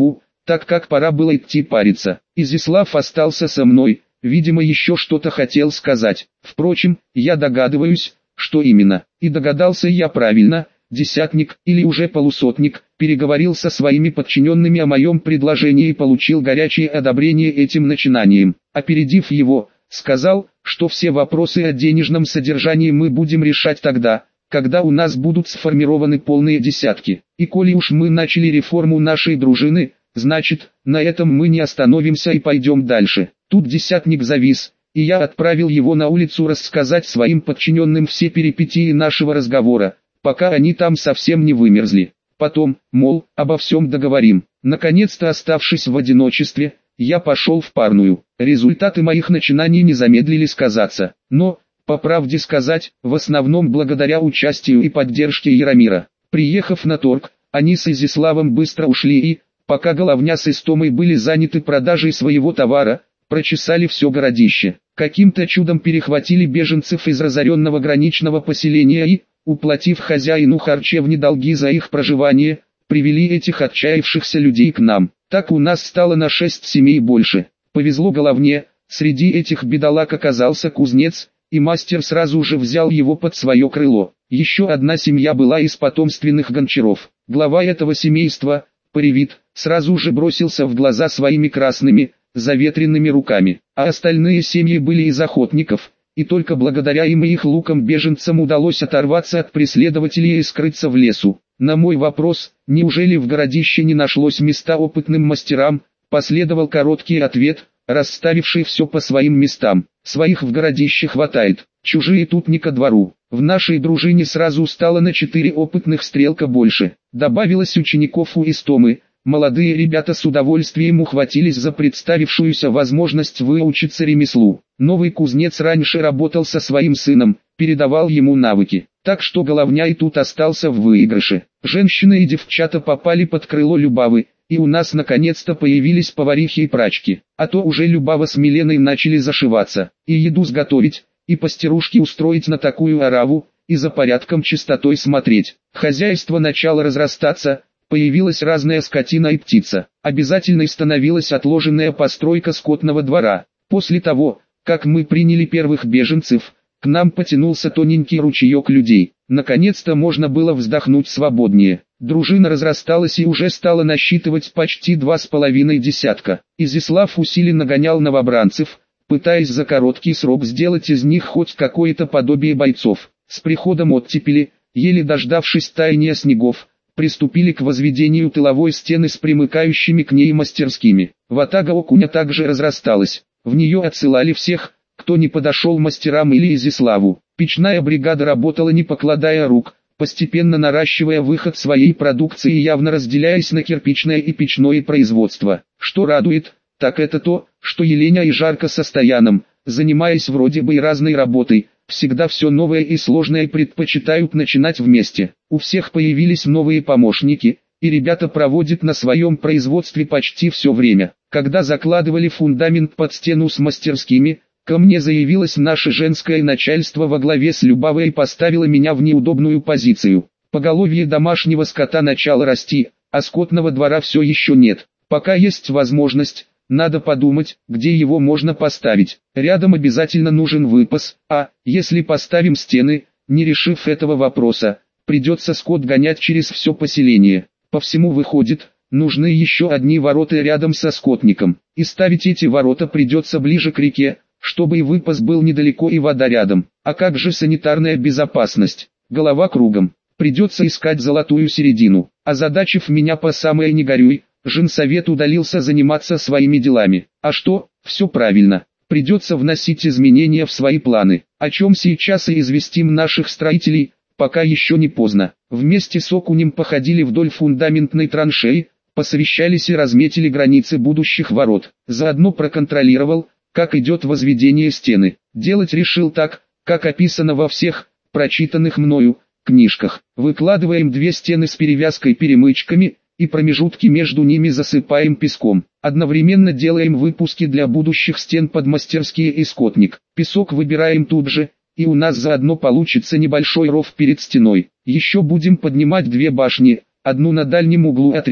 так как пора было идти париться. Изяслав остался со мной, видимо еще что-то хотел сказать. Впрочем, я догадываюсь, что именно. И догадался я правильно. Десятник, или уже полусотник, переговорил со своими подчиненными о моем предложении и получил горячее одобрение этим начинанием. Опередив его, сказал, что все вопросы о денежном содержании мы будем решать тогда, когда у нас будут сформированы полные десятки. И коли уж мы начали реформу нашей дружины, значит, на этом мы не остановимся и пойдем дальше. Тут десятник завис, и я отправил его на улицу рассказать своим подчиненным все перипетии нашего разговора, пока они там совсем не вымерзли. Потом, мол, обо всем договорим. Наконец-то, оставшись в одиночестве, я пошел в парную. Результаты моих начинаний не замедлили сказаться, но, по правде сказать, в основном благодаря участию и поддержке Яромира. Приехав на торг, они с Изяславом быстро ушли и, пока Головня с Истомой были заняты продажей своего товара, прочесали все городище. Каким-то чудом перехватили беженцев из разоренного граничного поселения и, уплатив хозяину харчевни долги за их проживание, привели этих отчаявшихся людей к нам. Так у нас стало на шесть семей больше. Повезло Головне, среди этих бедолаг оказался кузнец, и мастер сразу же взял его под свое крыло. Еще одна семья была из потомственных гончаров. Глава этого семейства, Паревит, сразу же бросился в глаза своими красными, заветренными руками. А остальные семьи были из охотников, и только благодаря им и их лукам беженцам удалось оторваться от преследователей и скрыться в лесу. На мой вопрос, неужели в городище не нашлось места опытным мастерам, последовал короткий ответ, расставивший все по своим местам. Своих в городище хватает, чужие тут не ко двору. В нашей дружине сразу стало на четыре опытных стрелка больше. Добавилось учеников у Истомы. Молодые ребята с удовольствием ухватились за представившуюся возможность выучиться ремеслу. Новый кузнец раньше работал со своим сыном, передавал ему навыки, так что Головня и тут остался в выигрыше. Женщины и девчата попали под крыло Любавы, и у нас наконец-то появились поварихи и прачки. А то уже Любава с Миленой начали зашиваться, и еду сготовить, и пастерушки устроить на такую ораву, и за порядком чистотой смотреть. Хозяйство начало разрастаться. Появилась разная скотина и птица. Обязательной становилась отложенная постройка скотного двора. После того, как мы приняли первых беженцев, к нам потянулся тоненький ручеек людей. Наконец-то можно было вздохнуть свободнее. Дружина разрасталась и уже стала насчитывать почти два с половиной десятка. Изяслав усиленно гонял новобранцев, пытаясь за короткий срок сделать из них хоть какое-то подобие бойцов. С приходом оттепели, еле дождавшись таяния снегов, приступили к возведению тыловой стены с примыкающими к ней мастерскими. Ватага Окуня также разрасталась. В нее отсылали всех, кто не подошел мастерам или Изяславу. Печная бригада работала не покладая рук, постепенно наращивая выход своей продукции и явно разделяясь на кирпичное и печное производство. Что радует, так это то, что Еленя и Жарко со Стояном, занимаясь вроде бы и разной работой, всегда все новое и сложное предпочитают начинать вместе. У всех появились новые помощники, и ребята проводят на своем производстве почти все время. Когда закладывали фундамент под стену с мастерскими, ко мне заявилось наше женское начальство во главе с Любавой и поставило меня в неудобную позицию. Поголовье домашнего скота начало расти, а скотного двора все еще нет. Пока есть возможность, надо подумать, где его можно поставить. Рядом обязательно нужен выпас, а, если поставим стены, не решив этого вопроса, придется скот гонять через все поселение. По всему выходит, нужны еще одни ворота рядом со скотником. И ставить эти ворота придется ближе к реке, чтобы и выпас был недалеко и вода рядом. А как же санитарная безопасность? Голова кругом. Придется искать золотую середину. Озадачив меня по самое не горюй, женсовет удалился заниматься своими делами. А что, все правильно. Придется вносить изменения в свои планы, о чем сейчас и известим наших строителей, пока еще не поздно. Вместе с Окунем походили вдоль фундаментной траншеи, посовещались и разметили границы будущих ворот. Заодно проконтролировал, как идет возведение стены. Делать решил так, как описано во всех, прочитанных мною, книжках. Выкладываем две стены с перевязкой-перемычками, и промежутки между ними засыпаем песком. Одновременно делаем выпуски для будущих стен под мастерские и скотник. Песок выбираем тут же, и у нас заодно получится небольшой ров перед стеной. Еще будем поднимать две башни, одну на дальнем углу от реки,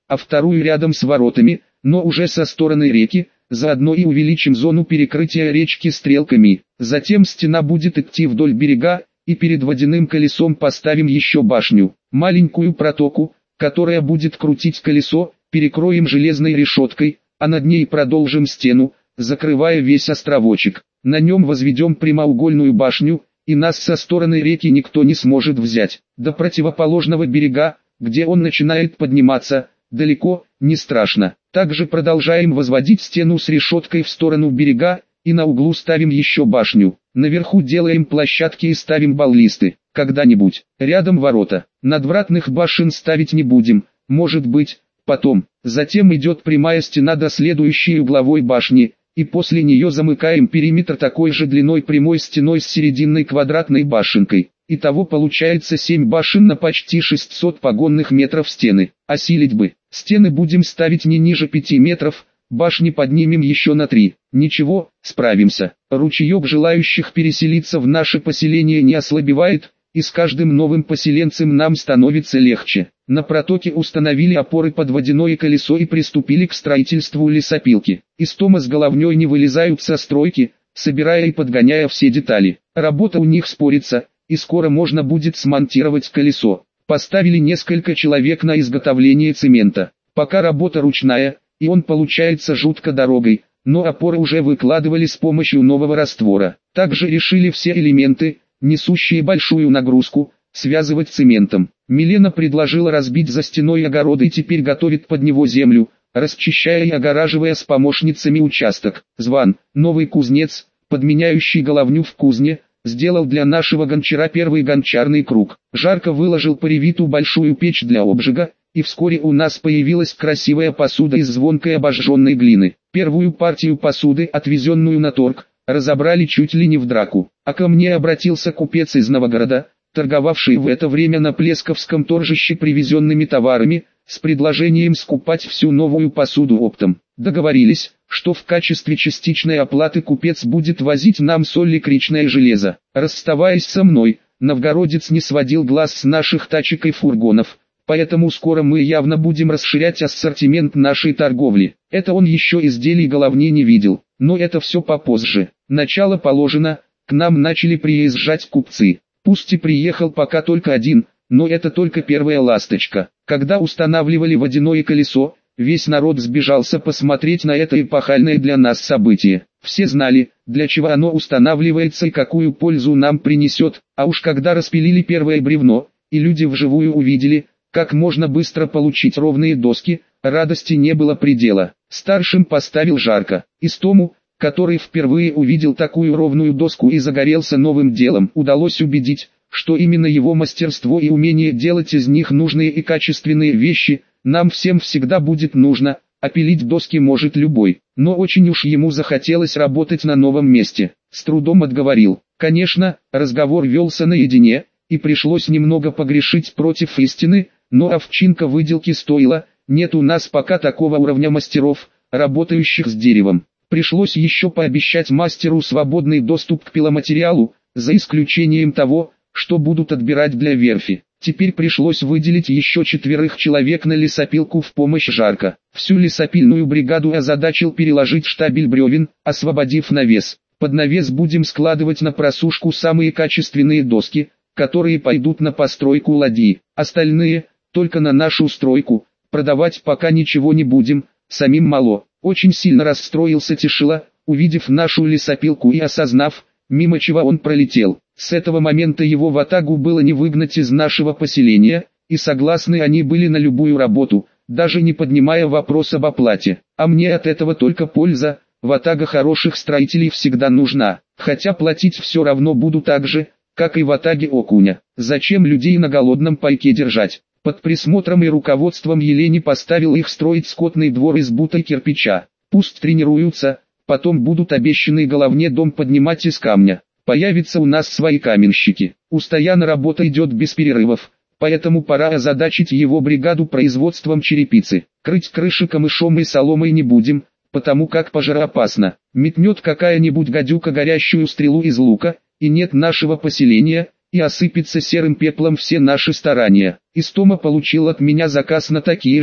а вторую рядом с воротами, но уже со стороны реки, заодно и увеличим зону перекрытия речки стрелками. Затем стена будет идти вдоль берега, и перед водяным колесом поставим еще башню, маленькую протоку, которая будет крутить колесо, перекроем железной решеткой, а над ней продолжим стену, закрывая весь островочек. На нем возведем прямоугольную башню, и нас со стороны реки никто не сможет взять. До противоположного берега, где он начинает подниматься, далеко, не страшно. Также продолжаем возводить стену с решеткой в сторону берега, и на углу ставим еще башню. Наверху делаем площадки и ставим баллисты. Когда-нибудь. Рядом ворота. Надвратных башен ставить не будем, может быть, потом. Затем идет прямая стена до следующей угловой башни, и после нее замыкаем периметр такой же длиной прямой стеной с серединной квадратной башенкой. Итого получается семь башен на почти шестьсот погонных метров стены. Осилить бы. Стены будем ставить не ниже пяти метров, башни поднимем еще на три. Ничего, справимся. Ручеек желающих переселиться в наше поселение не ослабевает, и с каждым новым поселенцем нам становится легче. На протоке установили опоры под водяное колесо и приступили к строительству лесопилки. Истома с Головней не вылезают со стройки, собирая и подгоняя все детали. Работа у них спорится, и скоро можно будет смонтировать колесо. Поставили несколько человек на изготовление цемента. Пока работа ручная, и он получается жутко дорогой, но опоры уже выкладывали с помощью нового раствора. Также решили все элементы, несущие большую нагрузку, связывать цементом. Милена предложила разбить за стеной огород и теперь готовит под него землю, расчищая и огораживая с помощницами участок. Зван, новый кузнец, подменяющий Головню в кузне, сделал для нашего гончара первый гончарный круг. Жарко выложил по ревиту большую печь для обжига, и вскоре у нас появилась красивая посуда из звонкой обожженной глины. Первую партию посуды, отвезенную на торг, разобрали чуть ли не в драку. А ко мне обратился купец из Новгорода, торговавший в это время на Плесковском торжище привезенными товарами, с предложением скупать всю новую посуду оптом. Договорились, что в качестве частичной оплаты купец будет возить нам соль и кричное железо. Расставаясь со мной, новгородец не сводил глаз с наших тачек и фургонов, поэтому скоро мы явно будем расширять ассортимент нашей торговли. Это он еще изделий Головни не видел, но это все попозже. Начало положено, к нам начали приезжать купцы. Пусть и приехал пока только один, но это только первая ласточка. Когда устанавливали водяное колесо, весь народ сбежался посмотреть на это эпохальное для нас событие. Все знали, для чего оно устанавливается и какую пользу нам принесет, а уж когда распилили первое бревно, и люди вживую увидели, как можно быстро получить ровные доски, радости не было предела. Старшим поставил Жарко. Истому, который впервые увидел такую ровную доску и загорелся новым делом, удалось убедить, что именно его мастерство и умение делать из них нужные и качественные вещи, нам всем всегда будет нужно, а пилить доски может любой. Но очень уж ему захотелось работать на новом месте. С трудом отговорил. Конечно, разговор велся наедине, и пришлось немного погрешить против истины, но овчинка выделки стоила, нет у нас пока такого уровня мастеров, работающих с деревом. Пришлось еще пообещать мастеру свободный доступ к пиломатериалу, за исключением того, что будут отбирать для верфи. Теперь пришлось выделить еще четверых человек на лесопилку в помощь Жарко. Всю лесопильную бригаду озадачил переложить штабель бревен, освободив навес. Под навес будем складывать на просушку самые качественные доски, которые пойдут на постройку ладьи. Остальные, только на нашу стройку, продавать пока ничего не будем, самим мало. Очень сильно расстроился Тишила, увидев нашу лесопилку и осознав, мимо чего он пролетел. С этого момента его ватагу было не выгнать из нашего поселения, и согласны они были на любую работу, даже не поднимая вопрос об оплате. А мне от этого только польза, ватага хороших строителей всегда нужна, хотя платить все равно буду так же, как и ватаге Окуня. Зачем людей на голодном пайке держать? Под присмотром и руководством Елени поставил их строить скотный двор из бута и кирпича. Пусть тренируются, потом будут обещанный Головне дом поднимать из камня. Появятся у нас свои каменщики. У Стояна работа идет без перерывов, поэтому пора озадачить его бригаду производством черепицы. Крыть крыши камышом и соломой не будем, потому как пожароопасно. Метнет какая-нибудь гадюка горящую стрелу из лука, и нет нашего поселения, и осыпется серым пеплом все наши старания. Истома получил от меня заказ на такие же,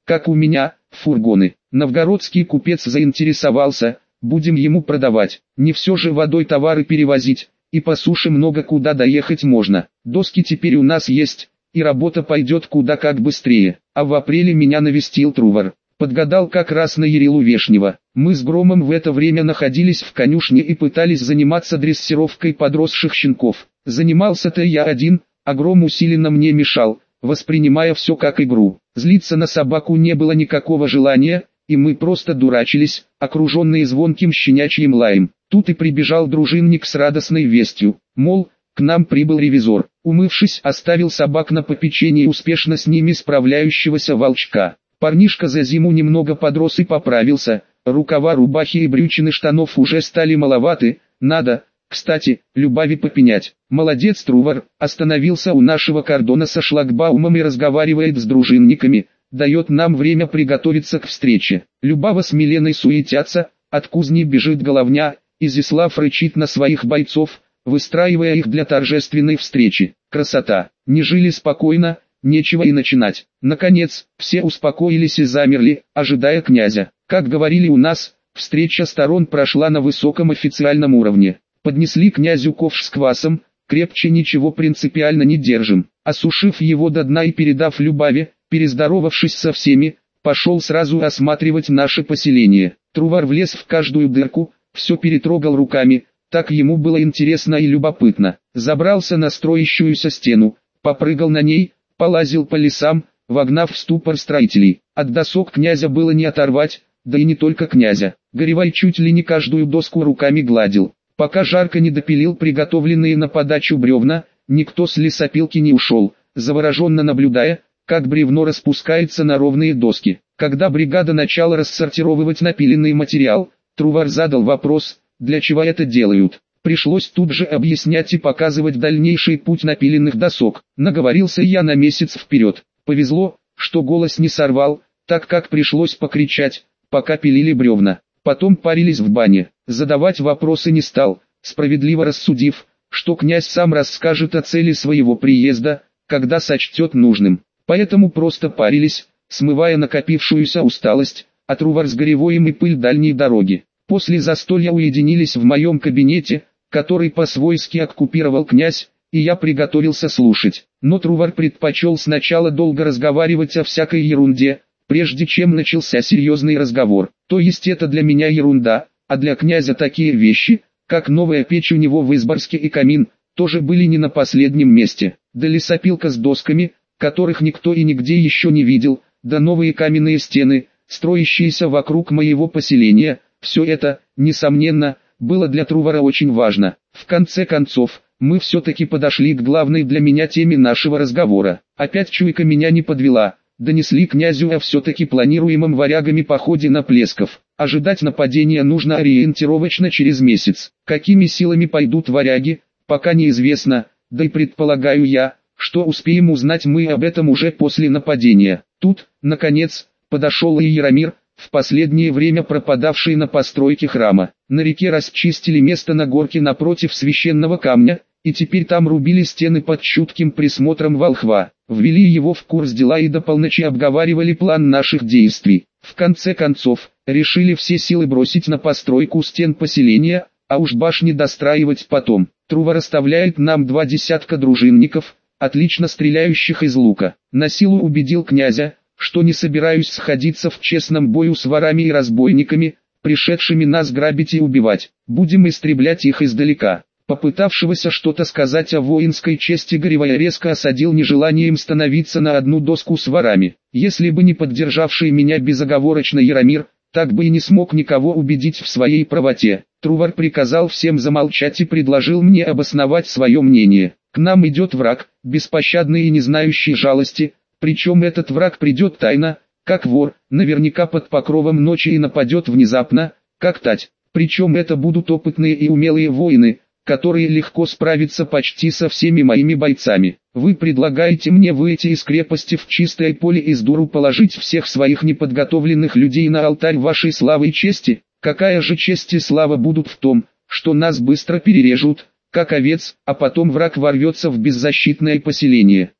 как у меня, фургоны. Новгородский купец заинтересовался, будем ему продавать. Не все же водой товары перевозить, и по суше много куда доехать можно. Доски теперь у нас есть, и работа пойдет куда как быстрее. А в апреле меня навестил Трувор. Подгадал как раз на Ярилу Вешнего. Мы с Громом в это время находились в конюшне и пытались заниматься дрессировкой подросших щенков. Занимался-то я один, а Гром усиленно мне мешал, воспринимая все как игру. Злиться на собаку не было никакого желания, и мы просто дурачились, окруженные звонким щенячьим лаем. Тут и прибежал дружинник с радостной вестью, мол, к нам прибыл ревизор. Умывшись, оставил собак на попечении успешно с ними справляющегося волчка. Парнишка за зиму немного подрос и поправился, рукава рубахи и брючины штанов уже стали маловаты, надо, кстати, Любави попенять. Молодец Трувор, остановился у нашего кордона со шлагбаумом и разговаривает с дружинниками, дает нам время приготовиться к встрече. Любава с Миленой суетятся, от кузни бежит головня, Изяслав рычит на своих бойцов, выстраивая их для торжественной встречи. Красота, не жили спокойно, нечего и начинать. Наконец, все успокоились и замерли, ожидая князя. Как говорили у нас, встреча сторон прошла на высоком официальном уровне. Поднесли князю ковш с квасом, крепче ничего принципиально не держим. Осушив его до дна и передав Любаве, перездоровавшись со всеми, пошел сразу осматривать наше поселение. Трувор влез в каждую дырку, все перетрогал руками, так ему было интересно и любопытно. Забрался на строящуюся стену, попрыгал на ней, полазил по лесам, вогнав в ступор строителей. От досок князя было не оторвать, да и не только князя. Горевай чуть ли не каждую доску руками гладил. Пока жарко не допилил приготовленные на подачу бревна, никто с лесопилки не ушел, завороженно наблюдая, как бревно распускается на ровные доски. Когда бригада начала рассортировывать напиленный материал, Трувор задал вопрос, для чего это делают. Пришлось тут же объяснять и показывать дальнейший путь напиленных досок. Наговорился я на месяц вперед. Повезло, что голос не сорвал, так как пришлось покричать, пока пилили бревна. Потом парились в бане. Задавать вопросы не стал, справедливо рассудив, что князь сам расскажет о цели своего приезда, когда сочтет нужным. Поэтому просто парились, смывая накопившуюся усталость, а Трувор с Горевоем и пыль дальней дороги. После застолья уединились в моем кабинете, который по-свойски оккупировал князь, и я приготовился слушать. Но Трувор предпочел сначала долго разговаривать о всякой ерунде, прежде чем начался серьезный разговор. То есть это для меня ерунда, а для князя такие вещи, как новая печь у него в Изборске и камин, тоже были не на последнем месте. Да лесопилка с досками, которых никто и нигде еще не видел, да новые каменные стены, строящиеся вокруг моего поселения, все это, несомненно, было для Трувора очень важно. В конце концов, мы все-таки подошли к главной для меня теме нашего разговора. Опять чуйка меня не подвела. Донесли князю о все-таки планируемом варягами походе на Плесков. Ожидать нападения нужно ориентировочно через месяц. Какими силами пойдут варяги, пока неизвестно, да и предполагаю я, что успеем узнать мы об этом уже после нападения. Тут, наконец, подошел и Яромир, в последнее время пропадавший на постройке храма. На реке расчистили место на горке напротив священного камня, и теперь там рубили стены под чутким присмотром волхва. Ввели его в курс дела и до полночи обговаривали план наших действий. В конце концов, решили все силы бросить на постройку стен поселения, а уж башни достраивать потом. Трувор оставляет нам два десятка дружинников, отлично стреляющих из лука. На силу убедил князя, что не собираюсь сходиться в честном бою с ворами и разбойниками, пришедшими нас грабить и убивать. Будем истреблять их издалека. Попытавшегося что-то сказать о воинской чести Горевая резко осадил нежеланием становиться на одну доску с ворами. Если бы не поддержавший меня безоговорочно Яромир, так бы и не смог никого убедить в своей правоте. Трувор приказал всем замолчать и предложил мне обосновать свое мнение. К нам идет враг, беспощадный и не знающий жалости, причем этот враг придет тайно, как вор, наверняка под покровом ночи и нападет внезапно, как тать. Причем это будут опытные и умелые воины, которые легко справятся почти со всеми моими бойцами. Вы предлагаете мне выйти из крепости в чистое поле и с дуру положить всех своих неподготовленных людей на алтарь вашей славы и чести? Какая же честь и слава будут в том, что нас быстро перережут, как овец, а потом враг ворвется в беззащитное поселение?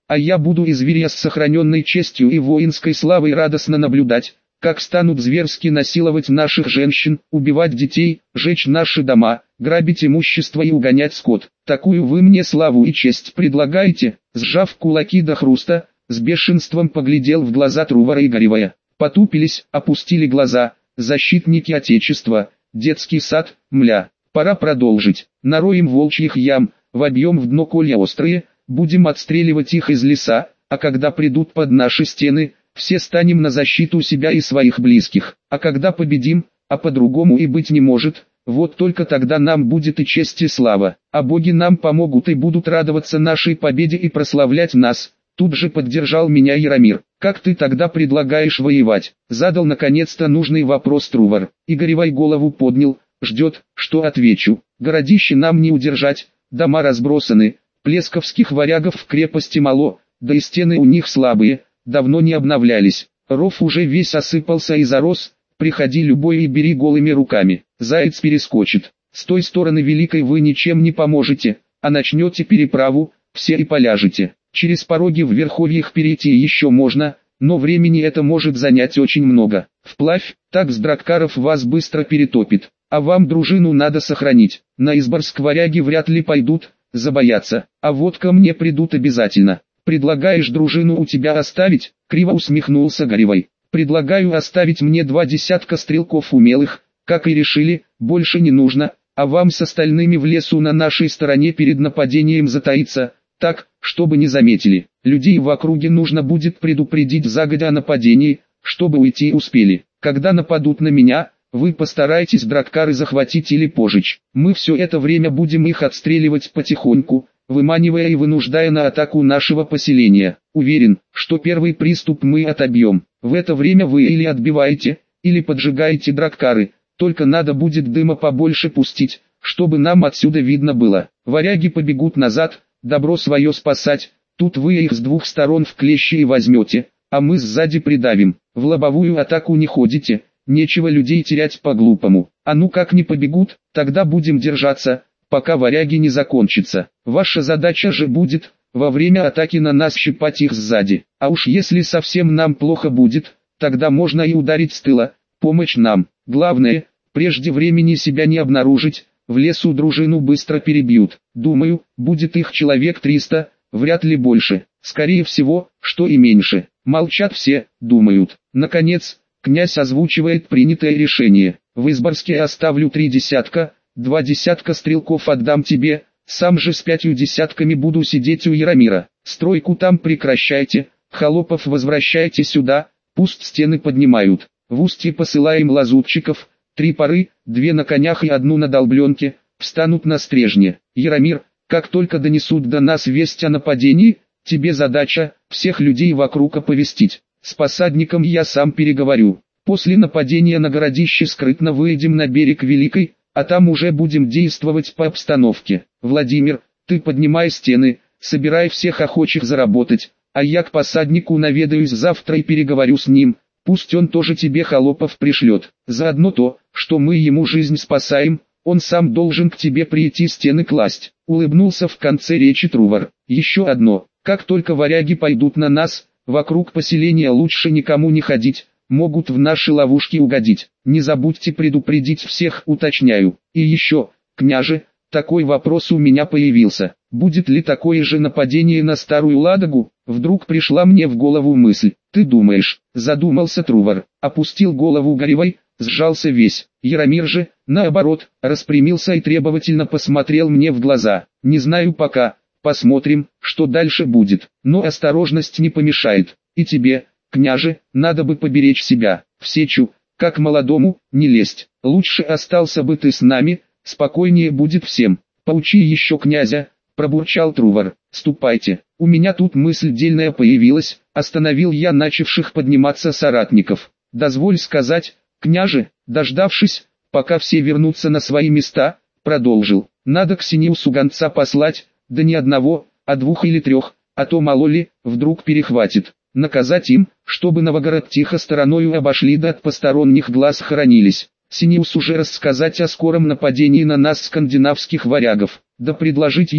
а я буду из зверя с сохраненной честью и воинской славой радостно наблюдать, как станут зверски насиловать наших женщин, убивать детей, жечь наши дома, грабить имущество и угонять скот. Такую вы мне славу и честь предлагаете?» Сжав кулаки до хруста, с бешенством поглядел в глаза Трувора и Горевая. Потупились, опустили глаза, защитники Отечества, детский сад, мля. Пора продолжить. Нароем волчьих ям, вобьем в дно колья острые, будем отстреливать их из леса, а когда придут под наши стены, все станем на защиту себя и своих близких. А когда победим, а по-другому и быть не может, вот только тогда нам будет и честь и слава, а боги нам помогут и будут радоваться нашей победе и прославлять нас. Тут же поддержал меня Яромир. «Как ты тогда предлагаешь воевать?» Задал наконец-то нужный вопрос Трувор. И Горевай голову поднял, ждет, что отвечу. «Городище нам не удержать, дома разбросаны, плесковских варягов в крепости мало, да и стены у них слабые, давно не обновлялись. Ров уже весь осыпался и зарос, приходи любой и бери голыми руками. Заяц перескочит. С той стороны Великой вы ничем не поможете, а начнете переправу, все и поляжете. Через пороги в верховьях перейти еще можно, но времени это может занять очень много. Вплавь, так с драккаров вас быстро перетопит, а вам дружину надо сохранить. На Изборск варяги вряд ли пойдут, забоятся, а вот ко мне придут обязательно. Предлагаешь дружину у тебя оставить?» Криво усмехнулся Горевай. «Предлагаю оставить мне два десятка стрелков умелых, как и решили, больше не нужно, а вам с остальными в лесу на нашей стороне перед нападением затаиться, так, чтобы не заметили. Людей в округе нужно будет предупредить загодя о нападении, чтобы уйти успели. Когда нападут на меня, вы постарайтесь драккары захватить или пожечь. Мы все это время будем их отстреливать потихоньку, выманивая и вынуждая на атаку нашего поселения. Уверен, что первый приступ мы отобьем. В это время вы или отбиваете, или поджигаете драккары, только надо будет дыма побольше пустить, чтобы нам отсюда видно было. Варяги побегут назад, добро свое спасать, тут вы их с двух сторон в клещи и возьмете, а мы сзади придавим. В лобовую атаку не ходите, нечего людей терять по-глупому. А ну как не побегут, тогда будем держаться, пока варяги не закончатся. Ваша задача же будет, во время атаки на нас щипать их сзади. А уж если совсем нам плохо будет, тогда можно и ударить с тыла, помощь нам. Главное, прежде времени себя не обнаружить, в лесу дружину быстро перебьют. Думаю, будет их человек триста, вряд ли больше. Скорее всего, что и меньше. Молчат все, думают. Наконец, князь озвучивает принятое решение. В Изборске оставлю три десятка, два десятка стрелков отдам тебе, сам же с пятью десятками буду сидеть у Яромира. Стройку там прекращайте, холопов возвращайте сюда, пусть стены поднимают. В устье посылаем лазутчиков, три пары, две на конях и одну на долбленке, встанут на стрежне. Яромир, как только донесут до нас весть о нападении, тебе задача, всех людей вокруг оповестить. С посадником я сам переговорю. После нападения на городище скрытно выйдем на берег Великой, а там уже будем действовать по обстановке. Владимир, ты поднимай стены, собирай всех охочих заработать, а я к посаднику наведаюсь завтра и переговорю с ним, пусть он тоже тебе холопов пришлет. Заодно то, что мы ему жизнь спасаем, он сам должен к тебе прийти стены класть. Улыбнулся в конце речи Трувор. Еще одно, как только варяги пойдут на нас, вокруг поселения лучше никому не ходить, могут в наши ловушки угодить. Не забудьте предупредить всех, уточняю. И еще, княже, такой вопрос у меня появился. Будет ли такое же нападение на Старую Ладогу? Вдруг пришла мне в голову мысль. Ты думаешь? Задумался Трувор. Опустил голову Горевай, сжался весь. Яромир же, наоборот, распрямился и требовательно посмотрел мне в глаза. Не знаю пока, посмотрим, что дальше будет. Но осторожность не помешает. И тебе, княже, надо бы поберечь себя. В сечу, как молодому, не лезть. Лучше остался бы ты с нами, спокойнее будет всем. Поучи еще князя, пробурчал Трувор. Ступайте, у меня тут мысль дельная появилась, остановил я начавших подниматься соратников. Дозволь сказать, княже, дождавшись, пока все вернутся на свои места, продолжил. Надо к Синеусу гонца послать, да не одного, а двух или трех, а то мало ли, вдруг перехватит. Наказать им, чтобы Новгород тихо стороною обошли да от посторонних глаз хоронились. Синеусу же рассказать о скором нападении на нас скандинавских варягов, да предложить ему,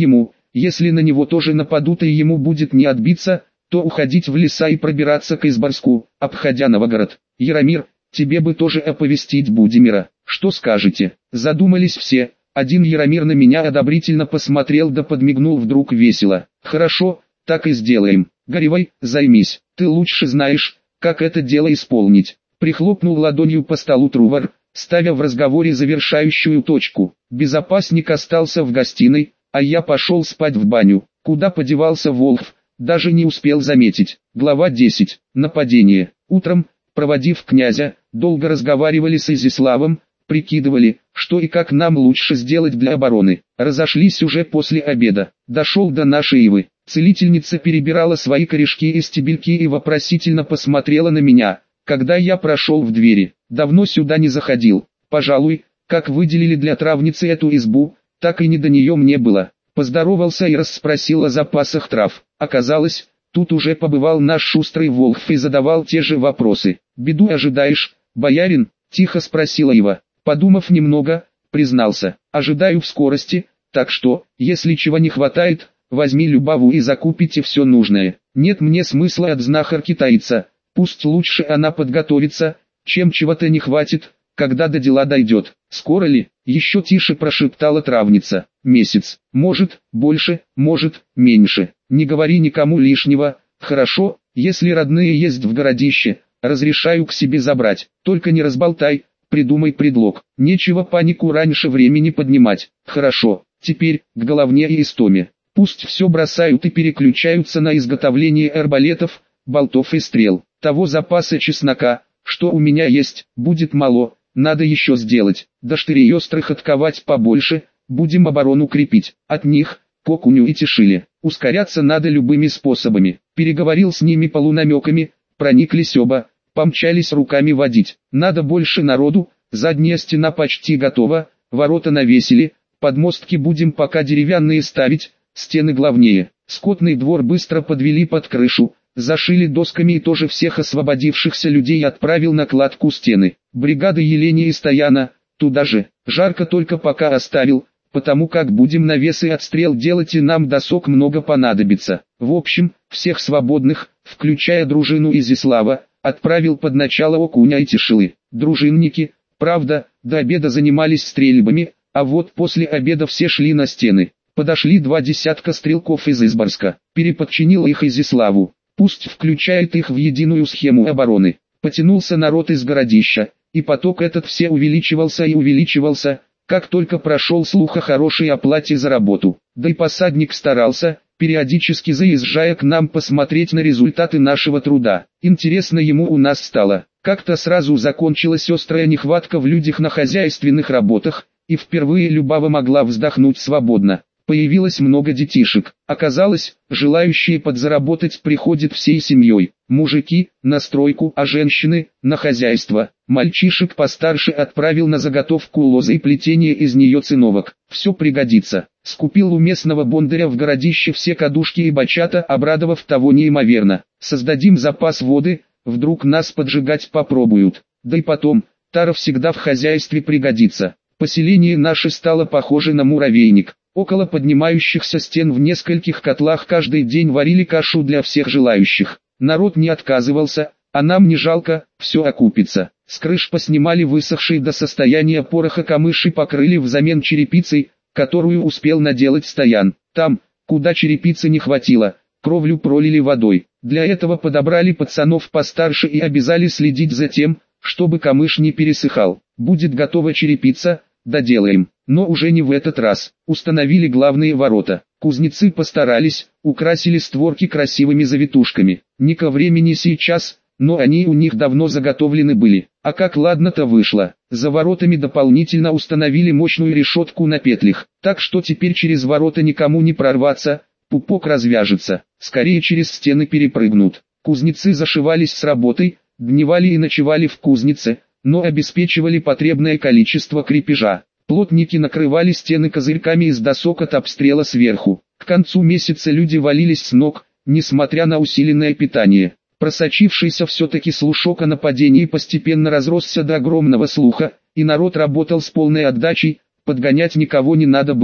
если на него тоже нападут и ему будет не отбиться, то уходить в леса и пробираться к Изборску, обходя Новгород. Яромир, тебе бы тоже оповестить Будимира. Что скажете? Задумались все. Один Яромир на меня одобрительно посмотрел да подмигнул вдруг весело. Хорошо, так и сделаем. Горевой, займись, ты лучше знаешь, как это дело исполнить. Прихлопнул ладонью по столу Трувор, ставя в разговоре завершающую точку. Безопасник остался в гостиной, а я пошел спать в баню. Куда подевался Волхв, даже не успел заметить. Глава десять. Нападение. Утром, проводив князя, долго разговаривали с Изяславом, прикидывали, что и как нам лучше сделать для обороны. Разошлись уже после обеда. Дошел до нашей Ивы. Целительница перебирала свои корешки и стебельки и вопросительно посмотрела на меня, когда я прошел в двери. Давно сюда не заходил. Пожалуй, как выделили для травницы эту избу, так и не до нее мне было. Поздоровался и расспросил о запасах трав. Оказалось, тут уже побывал наш шустрый Волхв и задавал те же вопросы. «Беду ожидаешь, боярин?» – тихо спросила Ива. Подумав немного, признался. «Ожидаю в скорости, так что, если чего не хватает, возьми Любаву и закупите все нужное. Нет мне смысла от знахарки таиться, пусть лучше она подготовится, чем чего-то не хватит, когда до дела дойдет». «Скоро ли?» – еще тише прошептала травница. «Месяц. Может, больше, может, меньше. Не говори никому лишнего, хорошо? Если родные есть в городище, разрешаю к себе забрать. Только не разболтай, придумай предлог. Нечего панику раньше времени поднимать. Хорошо, теперь, к головне и истоме. Пусть все бросают и переключаются на изготовление арбалетов, болтов и стрел. Того запаса чеснока, что у меня есть, будет мало, надо еще сделать. До штырей острых отковать побольше, будем оборону крепить. От них, к окуню и тишили. Ускоряться надо любыми способами. Переговорил с ними полунамеками, прониклись оба, помчались руками водить. Надо больше народу, задняя стена почти готова, ворота навесили, подмостки будем пока деревянные ставить, стены главнее. Скотный двор быстро подвели под крышу, зашили досками и тоже всех освободившихся людей отправил на кладку стены. Бригады Елене и Стояна, туда же. Жарко только пока оставил, потому как будем навес и отстрел делать и нам досок много понадобится. В общем, всех свободных, включая дружину Изяслава, отправил под начало Окуня и Тишилы. Дружинники, правда, до обеда занимались стрельбами, а вот после обеда все шли на стены. Подошли два десятка стрелков из Изборска, переподчинил их Изяславу, пусть включает их в единую схему обороны. Потянулся народ из городища, и поток этот все увеличивался и увеличивался, как только прошел слух о хорошей оплате за работу. Да и посадник старался, периодически заезжая к нам посмотреть на результаты нашего труда. Интересно ему у нас стало. Как-то сразу закончилась острая нехватка в людях на хозяйственных работах, и впервые Любава могла вздохнуть свободно. Появилось много детишек. Оказалось, желающие подзаработать приходят всей семьей. Мужики – на стройку, а женщины – на хозяйство. Мальчишек постарше отправил на заготовку лозы и плетение из нее циновок. Все пригодится. Скупил у местного бондаря в городище все кадушки и бачата, обрадовав того неимоверно. Создадим запас воды, вдруг нас поджигать попробуют. Да и потом, тара всегда в хозяйстве пригодится. Поселение наше стало похоже на муравейник. Около поднимающихся стен в нескольких котлах каждый день варили кашу для всех желающих. Народ не отказывался, а нам не жалко, все окупится. С крыш поснимали высохшие до состояния пороха камыши, покрыли взамен черепицей, которую успел наделать Стоян. Там, куда черепицы не хватило, кровлю пролили водой. Для этого подобрали пацанов постарше и обязали следить за тем, чтобы камыш не пересыхал. Будет готова черепица, доделаем. Но уже не в этот раз. Установили главные ворота. Кузнецы постарались, украсили створки красивыми завитушками. Не ко времени сейчас, но они у них давно заготовлены были. А как ладно-то вышло. За воротами дополнительно установили мощную решетку на петлях. Так что теперь через ворота никому не прорваться, пупок развяжется. Скорее через стены перепрыгнут. Кузнецы зашивались с работой, дневали и ночевали в кузнице, но обеспечивали потребное количество крепежа. Плотники накрывали стены козырьками из досок от обстрела сверху. К концу месяца люди валились с ног, несмотря на усиленное питание. Просочившийся все-таки слушок о нападении постепенно разросся до огромного слуха, и народ работал с полной отдачей, подгонять никого не надо было.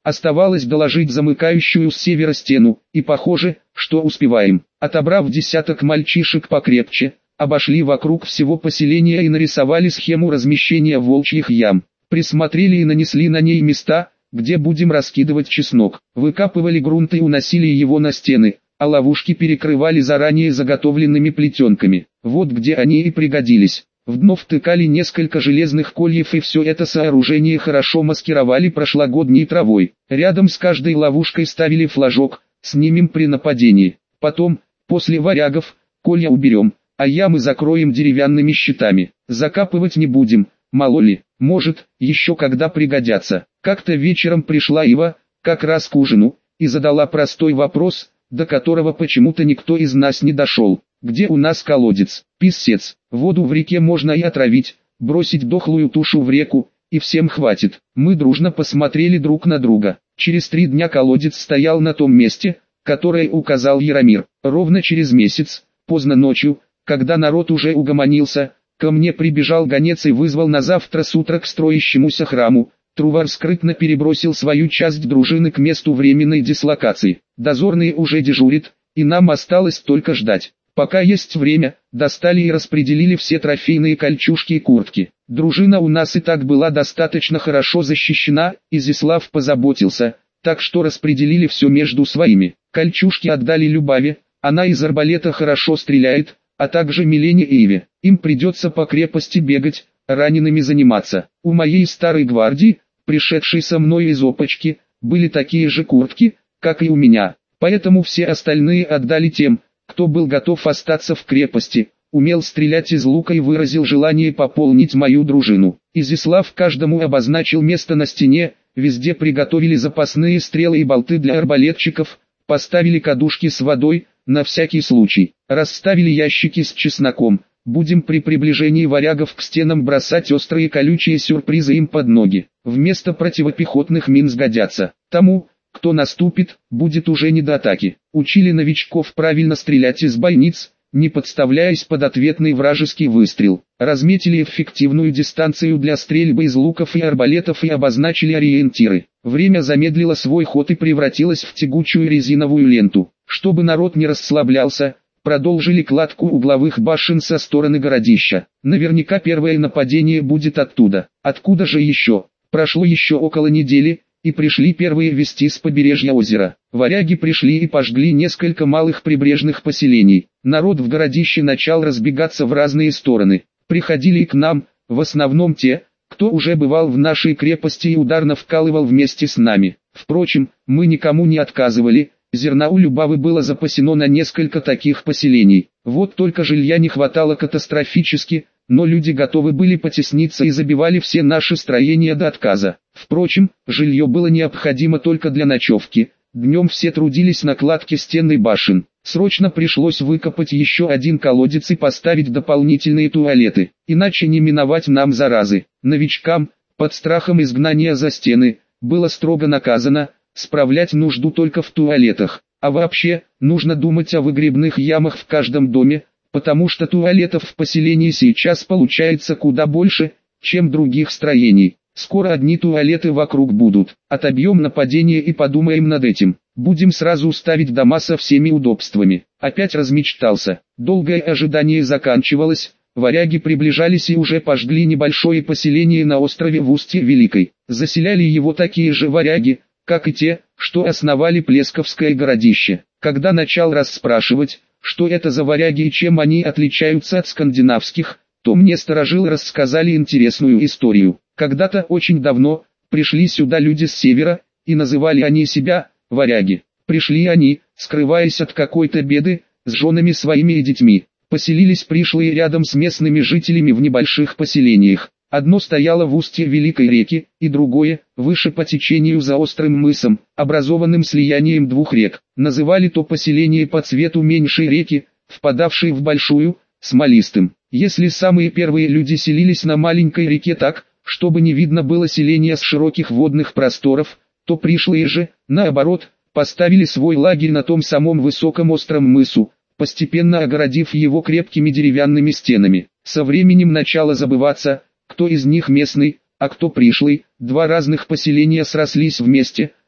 Оставалось доложить замыкающую с севера стену, и похоже, что успеваем. Отобрав десяток мальчишек покрепче, обошли вокруг всего поселения и нарисовали схему размещения волчьих ям. Присмотрели и нанесли на ней места, где будем раскидывать чеснок. Выкапывали грунт и уносили его на стены, а ловушки перекрывали заранее заготовленными плетенками. Вот где они и пригодились. В дно втыкали несколько железных кольев и все это сооружение хорошо маскировали прошлогодней травой. Рядом с каждой ловушкой ставили флажок «Снимем при нападении». Потом, после варягов, колья уберем, а ямы закроем деревянными щитами. Закапывать не будем, мало ли, может, еще когда пригодятся. Как-то вечером пришла Ива, как раз к ужину, и задала простой вопрос, до которого почему-то никто из нас не дошел. Где у нас колодец? Писец. Воду в реке можно и отравить, бросить дохлую тушу в реку, и всем хватит. Мы дружно посмотрели друг на друга. Через три дня колодец стоял на том месте, которое указал Яромир. Ровно через месяц, поздно ночью, когда народ уже угомонился, ко мне прибежал гонец и вызвал на завтра с утра к строящемуся храму. Трувар скрытно перебросил свою часть дружины к месту временной дислокации. Дозорные уже дежурят, и нам осталось только ждать. Пока есть время, достали и распределили все трофейные кольчужки и куртки. Дружина у нас и так была достаточно хорошо защищена, Изяслав позаботился, так что распределили все между своими. Кольчужки отдали Любаве, она из арбалета хорошо стреляет, а также Милене и Иве. Им придется по крепости бегать, ранеными заниматься. У моей старой гвардии, пришедшей со мной из Опочки, были такие же куртки, как и у меня. Поэтому все остальные отдали тем, кто был готов остаться в крепости, умел стрелять из лука и выразил желание пополнить мою дружину. Изяслав каждому обозначил место на стене, везде приготовили запасные стрелы и болты для арбалетчиков, поставили кадушки с водой, на всякий случай, расставили ящики с чесноком. Будем при приближении варягов к стенам бросать острые колючие сюрпризы им под ноги. Вместо противопехотных мин сгодятся. Тому, кто наступит, будет уже не до атаки. Учили новичков правильно стрелять из бойниц, не подставляясь под ответный вражеский выстрел. Разметили эффективную дистанцию для стрельбы из луков и арбалетов и обозначили ориентиры. Время замедлило свой ход и превратилось в тягучую резиновую ленту. Чтобы народ не расслаблялся, продолжили кладку угловых башен со стороны городища. Наверняка первое нападение будет оттуда. Откуда же еще? Прошло еще около недели, и пришли первые вести с побережья озера. Варяги пришли и пожгли несколько малых прибрежных поселений. Народ в городище начал разбегаться в разные стороны. Приходили и к нам, в основном те, кто уже бывал в нашей крепости и ударно вкалывал вместе с нами. Впрочем, мы никому не отказывали. Зерна у Любавы было запасено на несколько таких поселений. Вот только жилья не хватало катастрофически, но люди готовы были потесниться и забивали все наши строения до отказа. Впрочем, жилье было необходимо только для ночевки. Днем все трудились на кладке стен и башен. Срочно пришлось выкопать еще один колодец и поставить дополнительные туалеты. Иначе не миновать нам заразы. Новичкам, под страхом изгнания за стены, было строго наказано справлять нужду только в туалетах. А вообще, нужно думать о выгребных ямах в каждом доме, потому что туалетов в поселении сейчас получается куда больше, чем других строений. Скоро одни туалеты вокруг будут. Отобьем нападение и подумаем над этим. Будем сразу ставить дома со всеми удобствами. Опять размечтался. Долгое ожидание заканчивалось. Варяги приближались и уже пожгли небольшое поселение на острове в устье Великой. Заселяли его такие же варяги, как и те, что основали Плесковское городище. Когда начал расспрашивать, что это за варяги и чем они отличаются от скандинавских, то мне старожилы рассказали интересную историю. Когда-то очень давно, пришли сюда люди с севера, и называли они себя варяги. Пришли они, скрываясь от какой-то беды, с женами своими и детьми. Поселились пришлые рядом с местными жителями в небольших поселениях. Одно стояло в устье Великой реки, и другое, выше по течению за острым мысом, образованным слиянием двух рек. Называли то поселение по цвету меньшей реки, впадавшей в большую, смолистым. Если самые первые люди селились на маленькой реке так, чтобы не видно было селения с широких водных просторов, то пришлые же, наоборот, поставили свой лагерь на том самом высоком остром мысу, постепенно огородив его крепкими деревянными стенами. Со временем начало забываться, кто из них местный, а кто пришлый. Два разных поселения срослись вместе,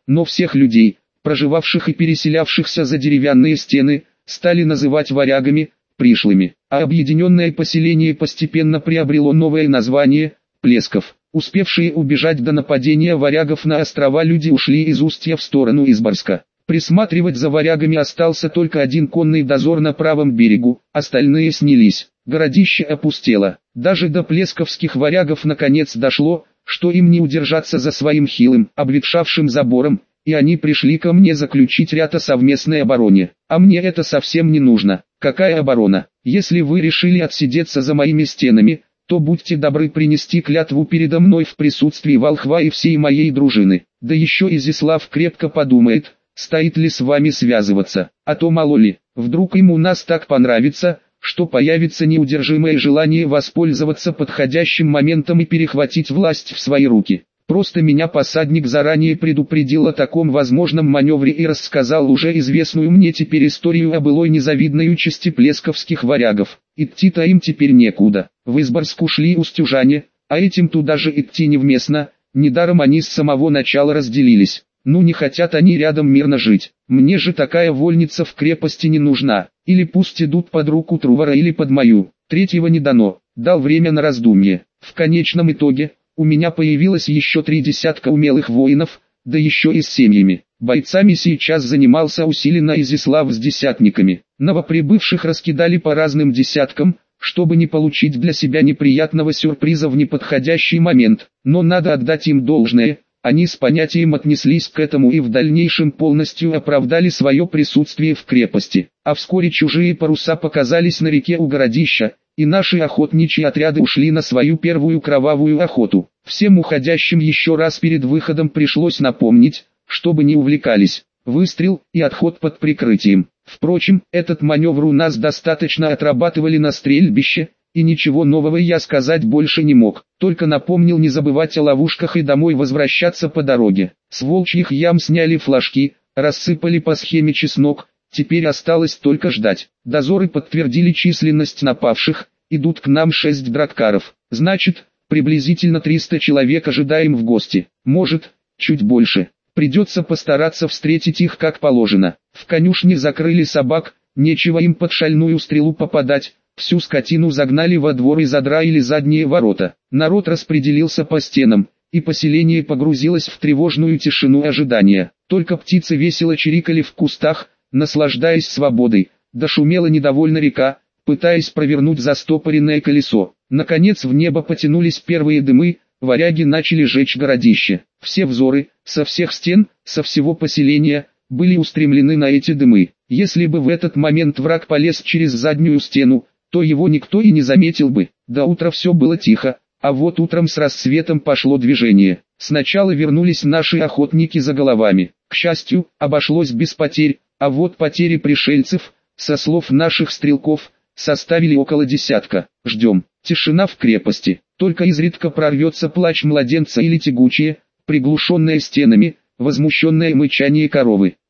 но всех людей, проживавших и переселявшихся за деревянные стены, стали называть варягами, пришлыми, а объединенное поселение постепенно приобрело новое название – Плесков. Успевшие убежать до нападения варягов на острова люди ушли из Устья в сторону Изборска. Присматривать за варягами остался только один конный дозор на правом берегу, остальные снялись. Городище опустело. Даже до плесковских варягов наконец дошло, что им не удержаться за своим хилым, обветшавшим забором, и они пришли ко мне заключить ряд о совместной обороне. А мне это совсем не нужно. Какая оборона? Если вы решили отсидеться за моими стенами, то будьте добры принести клятву передо мной в присутствии волхва и всей моей дружины. Да еще Изяслав крепко подумает, стоит ли с вами связываться, а то мало ли, вдруг ему у нас так понравится, что появится неудержимое желание воспользоваться подходящим моментом и перехватить власть в свои руки. Просто меня посадник заранее предупредил о таком возможном маневре и рассказал уже известную мне теперь историю о былой незавидной участи плесковских варягов. Идти-то им теперь некуда. В Изборск ушли устюжане, а этим туда же идти невместно, недаром они с самого начала разделились. Ну не хотят они рядом мирно жить. Мне же такая вольница в крепости не нужна. Или пусть идут под руку Трувора или под мою. Третьего не дано. Дал время на раздумье. В конечном итоге, у меня появилось еще три десятка умелых воинов, да еще и с семьями. Бойцами сейчас занимался усиленно Изяслав с десятниками. Новоприбывших раскидали по разным десяткам, чтобы не получить для себя неприятного сюрприза в неподходящий момент. Но надо отдать им должное. Они с понятием отнеслись к этому и в дальнейшем полностью оправдали свое присутствие в крепости. А вскоре чужие паруса показались на реке у городища, и наши охотничьи отряды ушли на свою первую кровавую охоту. Всем уходящим еще раз перед выходом пришлось напомнить, чтобы не увлекались. Выстрел и отход под прикрытием. Впрочем, этот маневр у нас достаточно отрабатывали на стрельбище, и ничего нового я сказать больше не мог, только напомнил не забывать о ловушках и домой возвращаться по дороге. С волчьих ям сняли флажки, рассыпали по схеме чеснок, теперь осталось только ждать. Дозоры подтвердили численность напавших, идут к нам шесть драккаров, значит, приблизительно триста человек ожидаем в гости, может, чуть больше. Придется постараться встретить их как положено. В конюшне закрыли собак, нечего им под шальную стрелу попадать. Всю скотину загнали во двор и задраили задние ворота. Народ распределился по стенам, и поселение погрузилось в тревожную тишину ожидания. Только птицы весело чирикали в кустах, наслаждаясь свободой. Дошумела недовольно река, пытаясь провернуть застопоренное колесо. Наконец в небо потянулись первые дымы, варяги начали жечь городище. Все взоры, со всех стен, со всего поселения, были устремлены на эти дымы. Если бы в этот момент враг полез через заднюю стену, то его никто и не заметил бы. До утра все было тихо, а вот утром с рассветом пошло движение. Сначала вернулись наши охотники за головами. К счастью, обошлось без потерь, а вот потери пришельцев, со слов наших стрелков, составили около десятка. Ждем. Тишина в крепости. Только изредка прорвется плач младенца или тягучее, приглушенное стенами, возмущенное мычание коровы.